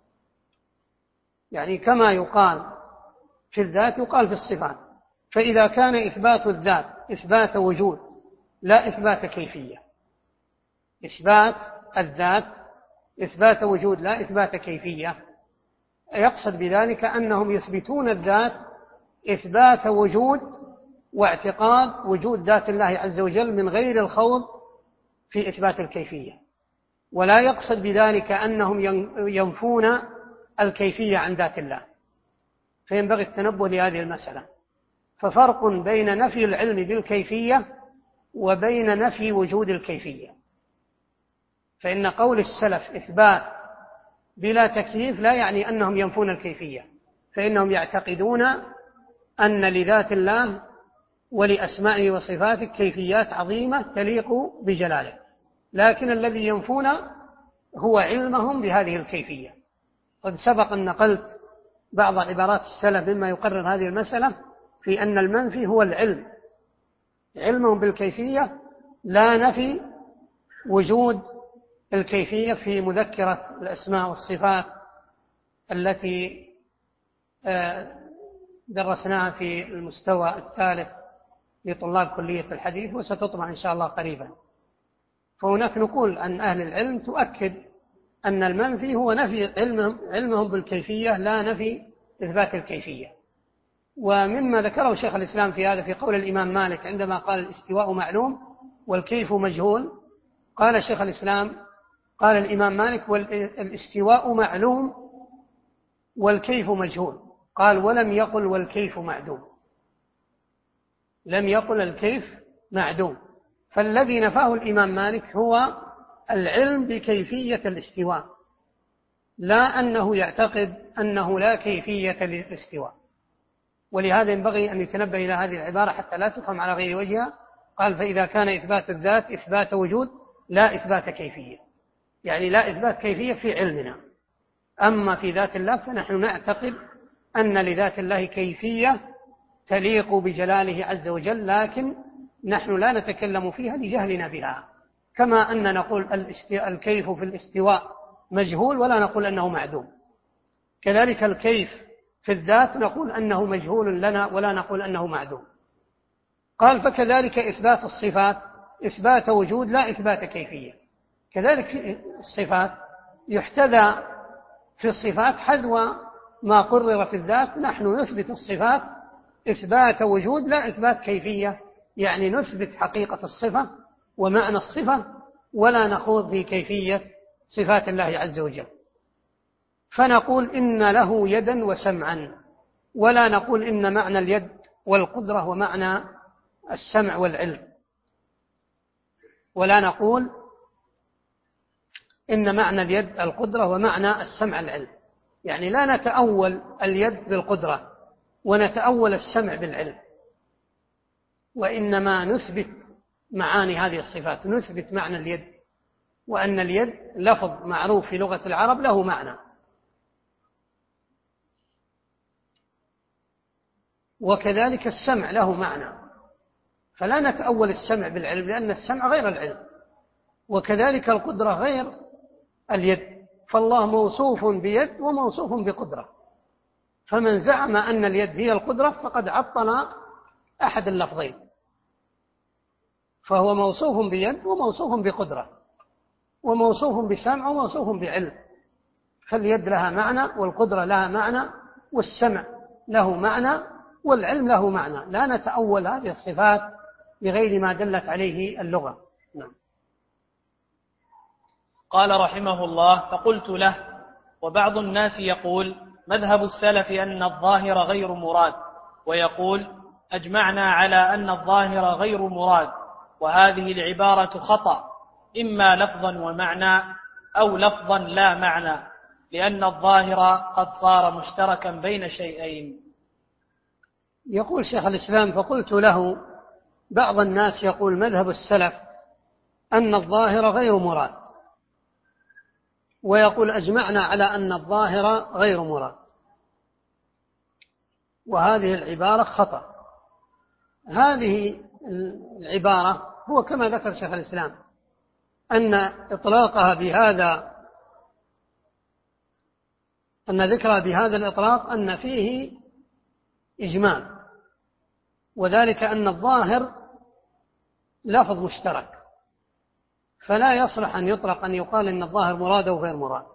يعني كما يقال في الذات يقال في الصفات، فإذا كان إثبات الذات إثبات وجود لا إثبات كيفية، إثبات الذات إثبات وجود لا إثبات كيفية، يقصد بذلك أنهم يثبتون الذات إثبات وجود واعتقاد وجود ذات الله عز وجل من غير الخوض في إثبات الكيفية، ولا يقصد بذلك أنهم ينفون الكيفية عن ذات الله، فينبغي التنبه لهذه المسألة. ففرق بين نفي العلم بالكيفية وبين نفي وجود الكيفية. فإن قول السلف إثبات بلا تكييف لا يعني أنهم ينفون الكيفية، فإنهم يعتقدون أن لذات الله ولأسمائه وصفاته كيفيات عظيمة تليق بجلاله، لكن الذي ينفون هو علمهم بهذه الكيفية. قد سبق أن نقلت بعض عبارات السلف مما يقرر هذه المسألة في أن المنفي هو العلم، علمهم بالكيفية لا نفي وجود الكيفية في مذكرة الأسماء والصفات التي درسناها في المستوى الثالث لطلاب كلية الحديث وستطبع إن شاء الله قريبا. فهناك نقول عن أهل العلم تؤكد أن المنفي هو نفي علمهم, علمهم بالكيفية لا نفي إثبات الكيفية. ومما ذكره شيخ الإسلام في هذا في قول الإمام مالك عندما قال الاستواء معلوم والكيف مجهول، قال شيخ الإسلام قال الإمام مالك والاستواء معلوم والكيف مجهول، قال ولم يقل والكيف معدوم، لم يقل الكيف معدوم. فالذي نفاه الإمام مالك هو العلم بكيفية الاستواء، لا أنه يعتقد أنه لا كيفية للاستواء، ولهذا ينبغي أن يتنبه إلى هذه العبارة حتى لا تفهم على غير وجهها. قال فإذا كان إثبات الذات إثبات وجود لا إثبات كيفية، يعني لا إثبات كيفية في علمنا. أما في ذات الله فنحن نعتقد أن لذات الله كيفية تليق بجلاله عز وجل، لكن نحن لا نتكلم فيها لجهلنا بها، كما أن نقول الكيف في الاستواء مجهول ولا نقول أنه معدوم، كذلك الكيف في الذات نقول أنه مجهول لنا ولا نقول أنه معدوم. قال فكذلك إثبات الصفات إثبات وجود لا إثبات كيفية، كذلك الصفات يحتذى في الصفات حذو ما قرر في الذات. نحن نثبت الصفات إثبات وجود لا إثبات كيفية، يعني نثبت حقيقة الصفة ومعنى الصفة ولا نخوض في كيفية صفات الله عز وجل. فنقول إن له يدا وسمعا، ولا نقول إن معنى اليد والقدرة ومعنى السمع والعلم، ولا نقول إن معنى اليد القدرة ومعنى السمع العلم، يعني لا نتأول اليد بالقدرة ونتأول السمع بالعلم، وإنما نثبت معاني هذه الصفات. نثبت معنى اليد، وأن اليد لفظ معروف في لغة العرب له معنى، وكذلك السمع له معنى، فلا نتأول السمع بالعلم لأن السمع غير العلم، وكذلك القدرة غير اليد، فالله موصوف بيد وموصوف بقدرة، فمن زعم أن اليد هي القدرة فقد عطل أحد اللفظين، فهو موصوف بيد وموصوف بقدرة وموصوف بسمع وموصوف بعلم، فاليد لها معنى والقدرة لها معنى والسمع له معنى والعلم له معنى، لا نتأول هذه الصفات بغير ما دلت عليه اللغة. نعم. قال رحمه الله فقلت له وبعض الناس يقول مذهب السلف أن الظاهر غير مراد، ويقول أجمعنا على أن الظاهر غير مراد، وهذه العبارة خطأ إما لفظا ومعنى أو لفظا لا معنى، لأن الظاهر قد صار مشتركا بين شيئين. يقول شيخ الإسلام فقلت له بعض الناس يقول مذهب السلف أن الظاهر غير مراد، ويقول أجمعنا على أن الظاهر غير مراد، وهذه العبارة خطأ. هذه العبارة هو كما ذكر شيخ الإسلام أن إطلاقها بهذا أن ذكرها بهذا الإطلاق أن فيه إجمال، وذلك أن الظاهر لفظ مشترك، فلا يصلح أن يطلق أن يقال إن الظاهر مراد أو غير مراد.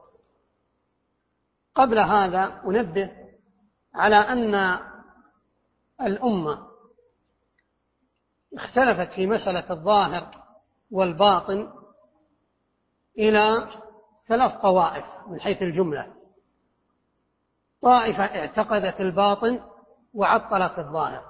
قبل هذا أنبه على أن الأمة اختلفت في مسألة الظاهر والباطن إلى ثلاث طوائف من حيث الجملة. طائفة اعتقدت الباطن وعطلت الظاهر،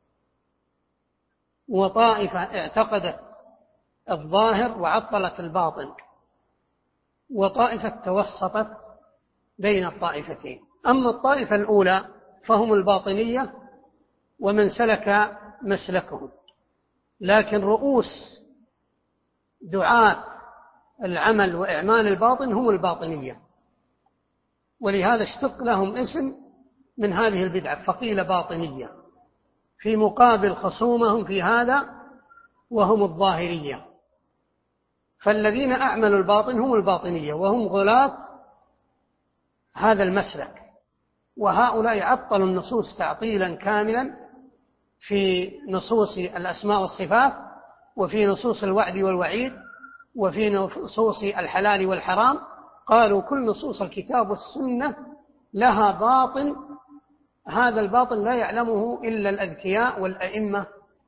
وطائفة اعتقدت الظاهر وعطلت الباطن، وطائفة توسطت بين الطائفتين. أما الطائفة الأولى فهم الباطنية ومن سلك مسلكهم، لكن رؤوس دعاة العمل وإعمال الباطن هم الباطنية، ولهذا اشتق لهم اسم من هذه البدعة فقيل باطنية، في مقابل خصومهم في هذا وهم الظاهرية. فالذين أعملوا الباطن هم الباطنية وهم غلاة هذا المسلك، وهؤلاء عطلوا النصوص تعطيلا كاملا في نصوص الأسماء والصفات، وفي نصوص الوعد والوعيد، وفي نصوص الحلال والحرام. قالوا كل نصوص الكتاب والسنة لها باطن، هذا الباطن لا يعلمه إلا الأذكياء والأئمة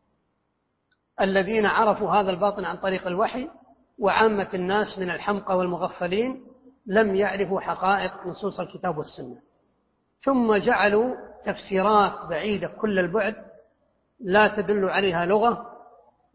الذين عرفوا هذا الباطن عن طريق الوحي، وعامة الناس من الحمقى والمغفلين لم يعرفوا حقائق نصوص الكتاب والسنة، ثم جعلوا تفسيرات بعيدة كل البعد لا تدل عليها لغة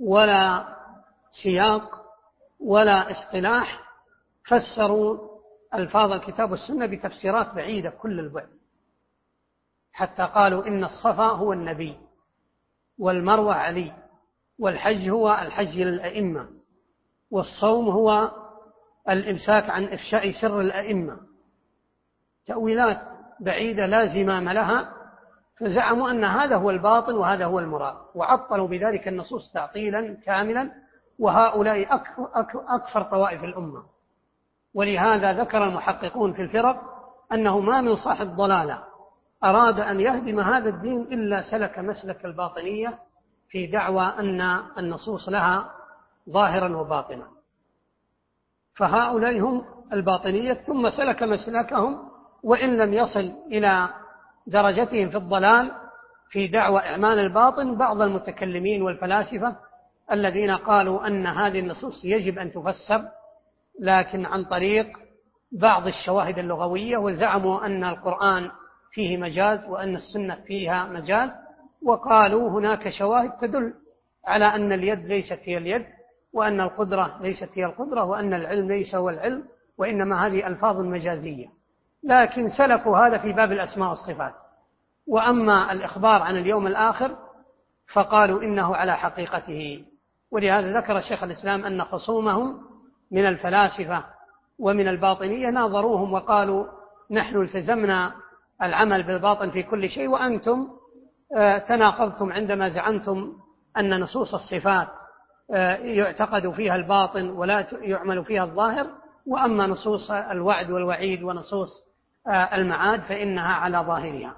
ولا سياق ولا اصطلاح، فسروا ألفاظ الكتاب والسنة بتفسيرات بعيدة كل البعد، حتى قالوا إن الصفا هو النبي، والمروة علي، والحج هو الحج للأئمة، والصوم هو الإمساك عن إفشاء سر الأئمة. تأويلات بعيدة لا زمام لها، فزعموا أن هذا هو الباطن وهذا هو المراد، وعطلوا بذلك النصوص تعطيلا كاملا، وهؤلاء أكفر, أكفر طوائف الأمة. ولهذا ذكر المحققون في الفرق أنه ما من صاحب ضلالة أراد أن يهدم هذا الدين إلا سلك مسلك الباطنية في دعوى أن النصوص لها ظاهرا وباطنا. فهؤلاء هم الباطنية، ثم سلك مسلكهم وإن لم يصل إلى درجتهم في الضلال في دعوى إعمال الباطن بعض المتكلمين والفلاسفة الذين قالوا أن هذه النصوص يجب أن تفسر لكن عن طريق بعض الشواهد اللغوية، وزعموا أن القرآن فيه مجاز وأن السنة فيها مجاز، وقالوا هناك شواهد تدل على أن اليد ليست هي اليد، وأن القدرة ليست هي القدرة، وأن العلم ليس هو العلم، وإنما هذه ألفاظ مجازية. لكن سلكوا هذا في باب الأسماء والصفات. وأما الإخبار عن اليوم الآخر فقالوا إنه على حقيقته. ولهذا ذكر الشيخ الإسلام أن خصومهم من الفلاسفة ومن الباطنية ناظروهم وقالوا نحن التزمنا العمل بالباطن في كل شيء، وأنتم تناقضتم عندما زعمتم أن نصوص الصفات يعتقد فيها الباطن ولا يعمل فيها الظاهر، وأما نصوص الوعد والوعيد ونصوص المعاد فإنها على ظاهرها.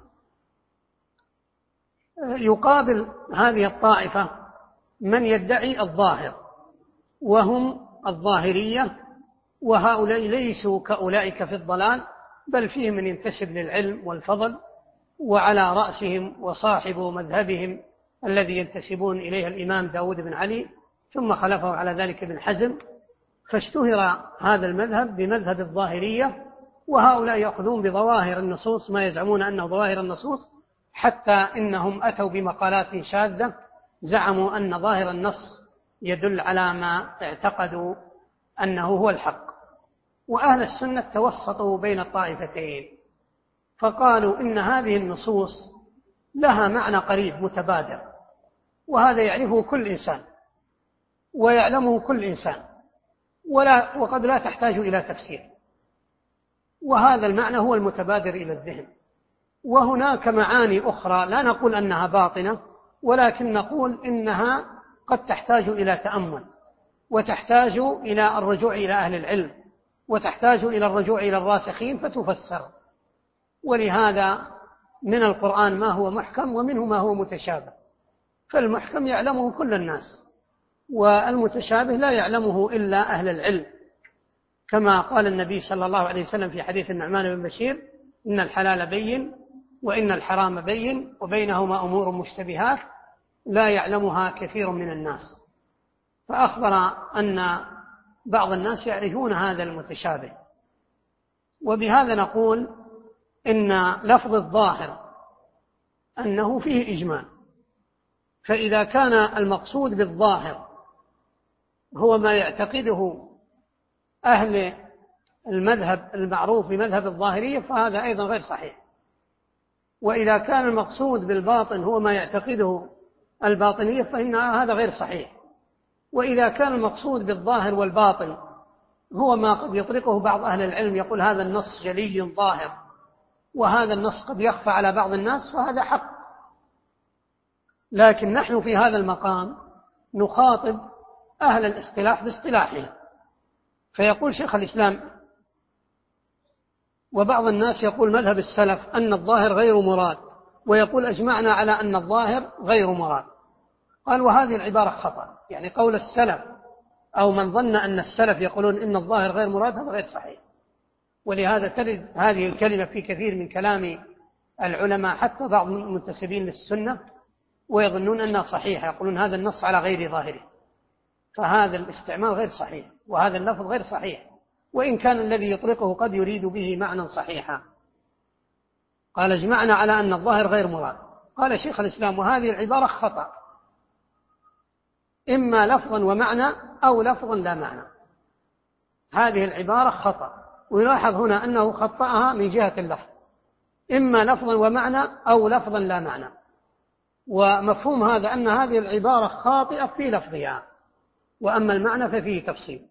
يقابل هذه الطائفة من يدعي الظاهر وهم الظاهرية، وهؤلاء ليسوا كأولئك في الضلال، بل فيهم من ينتسب للعلم والفضل، وعلى رأسهم وصاحب مذهبهم الذي ينتسبون إليه الإمام داود بن علي، ثم خلفه على ذلك ابن حزم، فاشتهر هذا المذهب بمذهب الظاهرية. وهؤلاء يأخذون بظواهر النصوص ما يزعمون أنه ظواهر النصوص، حتى إنهم أتوا بمقالات شاذة زعموا أن ظاهر النص يدل على ما اعتقدوا أنه هو الحق. وأهل السنة توسطوا بين الطائفتين، فقالوا إن هذه النصوص لها معنى قريب متبادر، وهذا يعرفه كل إنسان ويعلمه كل إنسان، ولا وقد لا تحتاج إلى تفسير، وهذا المعنى هو المتبادر إلى الذهن. وهناك معاني أخرى لا نقول أنها باطنة، ولكن نقول إنها قد تحتاج إلى تأمل، وتحتاج إلى الرجوع إلى أهل العلم، وتحتاج إلى الرجوع إلى الراسخين فتفسر. ولهذا من القرآن ما هو محكم ومنه ما هو متشابه، فالمحكم يعلمه كل الناس، والمتشابه لا يعلمه إلا أهل العلم، كما قال النبي صلى الله عليه وسلم في حديث النعمان بن بشير إن الحلال بين وإن الحرام بين وبينهما أمور مشتبهات لا يعلمها كثير من الناس. فأخبر أن بعض الناس يعرفون هذا المتشابه. وبهذا نقول إن لفظ الظاهر أنه فيه إجمال، فإذا كان المقصود بالظاهر هو ما يعتقده أهل المذهب المعروف بمذهب الظاهرية فهذا أيضا غير صحيح. وإذا كان المقصود بالباطن هو ما يعتقده الباطنية فإن هذا غير صحيح. وإذا كان المقصود بالظاهر والباطن هو ما قد يطلقه بعض أهل العلم يقول هذا النص جلي ظاهر وهذا النص قد يخفى على بعض الناس فهذا حق. لكن نحن في هذا المقام نخاطب أهل الاصطلاح باصطلاحهم. فيقول شيخ الإسلام وبعض الناس يقول مذهب السلف أن الظاهر غير مراد، ويقول أجمعنا على أن الظاهر غير مراد. قال وهذه العبارة خطأ، يعني قول السلف أو من ظن أن السلف يقولون إن الظاهر غير مراد هذا غير صحيح. ولهذا ترد هذه الكلمة في كثير من كلام العلماء حتى بعض المنتسبين للسنة ويظنون أنها صحيحة، يقولون هذا النص على غير ظاهره، فهذا الاستعمال غير صحيح وهذا اللفظ غير صحيح، وإن كان الذي يطلقه قد يريد به معنى صحيحا. قال اجمعنا على أن الظاهر غير مراد. قال شيخ الإسلام وهذه العبارة خطأ، إما لفظا ومعنى أو لفظا لا معنى. هذه العبارة خطأ، ويلاحظ هنا أنه خطأها من جهة اللفظ، إما لفظا ومعنى أو لفظا لا معنى، ومفهوم هذا أن هذه العبارة خاطئة في لفظها، وأما المعنى ففيه تفصيل.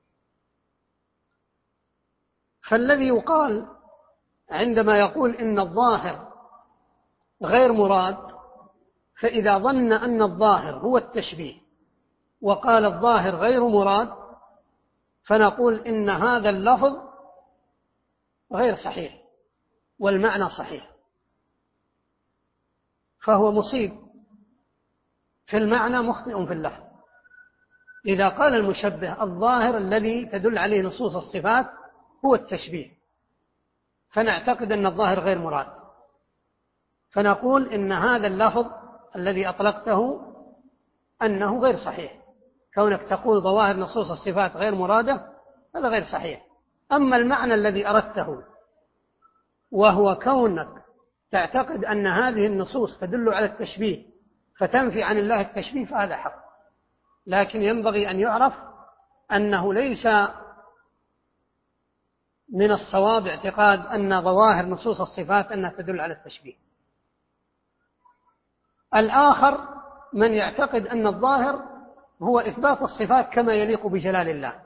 فالذي يقال عندما يقول إن الظاهر غير مراد، فإذا ظن أن الظاهر هو التشبيه وقال الظاهر غير مراد، فنقول إن هذا اللفظ غير صحيح والمعنى صحيح، فهو مصيب في المعنى مخطئ في اللفظ. إذا قال المشبه الظاهر الذي تدل عليه نصوص الصفات هو التشبيه، فنعتقد أن الظاهر غير مراد، فنقول إن هذا اللفظ الذي أطلقته أنه غير صحيح. كونك تقول ظواهر نصوص الصفات غير مرادة هذا غير صحيح. أما المعنى الذي أردته وهو كونك تعتقد أن هذه النصوص تدل على التشبيه فتنفي عن الله التشبيه فهذا حق، لكن ينبغي أن يعرف أنه ليس من الصواب اعتقاد أن ظواهر نصوص الصفات أنها تدل على التشبيه. الآخر من يعتقد أن الظاهر هو إثبات الصفات كما يليق بجلال الله،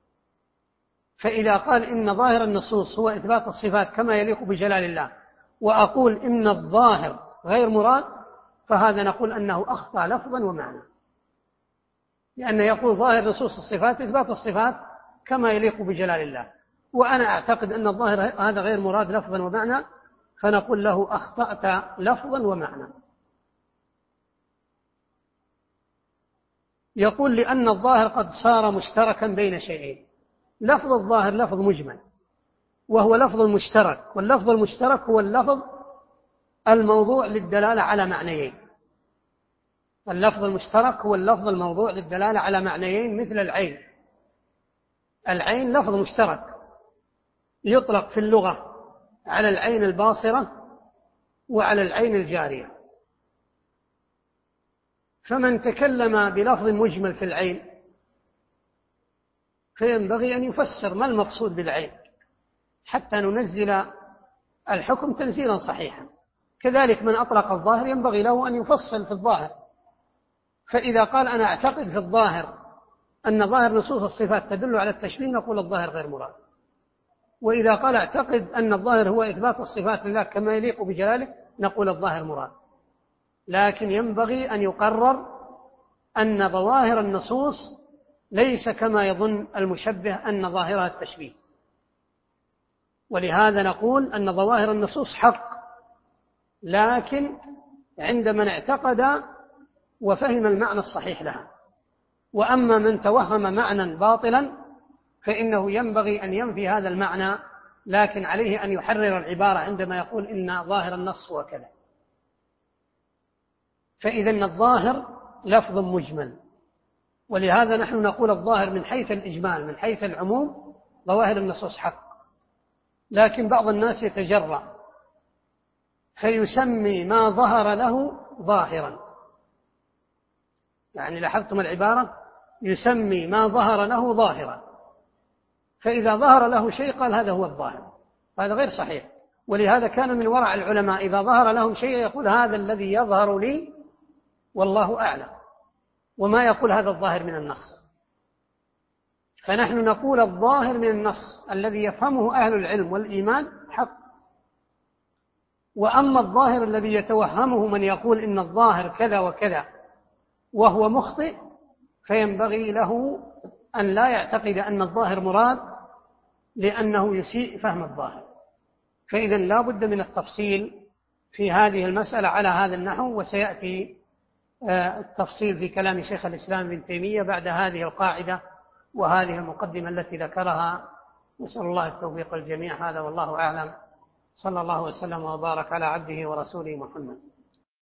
فإذا قال إن ظاهر النصوص هو إثبات الصفات كما يليق بجلال الله وأقول إن الظاهر غير مراد، فهذا نقول أنه أخطأ لفظا ومعنى، لأنه يقول ظاهر نصوص الصفات إثبات الصفات كما يليق بجلال الله، وأنا أعتقد أن الظاهر هذا غير مراد لفظا ومعنى، فنقول له أخطأت لفظا ومعنى. يقول لأن الظاهر قد صار مشتركا بين شيئين. لفظ الظاهر لفظ مجمل وهو لفظ مشترك، واللفظ المشترك هو اللفظ الموضوع للدلالة على معنيين. اللفظ المشترك هو اللفظ الموضوع للدلالة على معنيين، مثل العين. العين لفظ مشترك يطلق في اللغة على العين الباصرة وعلى العين الجارية، فمن تكلم بلفظ مجمل في العين فينبغي أن يفسر ما المقصود بالعين حتى ننزل الحكم تنزيلا صحيحا. كذلك من أطلق الظاهر ينبغي له أن يفصل في الظاهر، فإذا قال أنا أعتقد في الظاهر أن ظاهر نصوص الصفات تدل على التشبيه نقول الظاهر غير مراد، وإذا قال أعتقد أن الظاهر هو إثبات الصفات لله كما يليق بجلاله نقول الظاهر مراد. لكن ينبغي أن يقرر أن ظواهر النصوص ليس كما يظن المشبه أن ظاهرها التشبيه، ولهذا نقول أن ظواهر النصوص حق، لكن عند من اعتقد وفهم المعنى الصحيح لها. وأما من توهم معنى باطلا فإنه ينبغي أن ينفي هذا المعنى، لكن عليه أن يحرر العبارة عندما يقول إن ظاهر النص هو كذا. فإذا الظاهر لفظ مجمل، ولهذا نحن نقول الظاهر من حيث الإجمال، من حيث العموم ظواهر النصوص حق، لكن بعض الناس يتجرأ فيسمي ما ظهر له ظاهرا. يعني لاحظتم العبارة، يسمي ما ظهر له ظاهرا، فإذا ظهر له شيء قال هذا هو الظاهر، هذا غير صحيح. ولهذا كان من ورع العلماء إذا ظهر لهم شيء يقول هذا الذي يظهر لي والله أعلم، وما يقول هذا الظاهر من النص. فنحن نقول الظاهر من النص الذي يفهمه أهل العلم والإيمان حق، وأما الظاهر الذي يتوهمه من يقول إن الظاهر كذا وكذا وهو مخطئ فينبغي له أن لا يعتقد أن الظاهر مراد، لأنه يسيء فهم الظاهر. فإذا لا بد من التفصيل في هذه المسألة على هذا النحو، وسيأتي التفصيل في كلام شيخ الإسلام ابن تيمية بعد هذه القاعدة وهذه المقدمة التي ذكرها. نسأل الله التوفيق الجميع. هذا والله أعلم. صلى الله وسلم وبارك على عبده ورسوله محمد.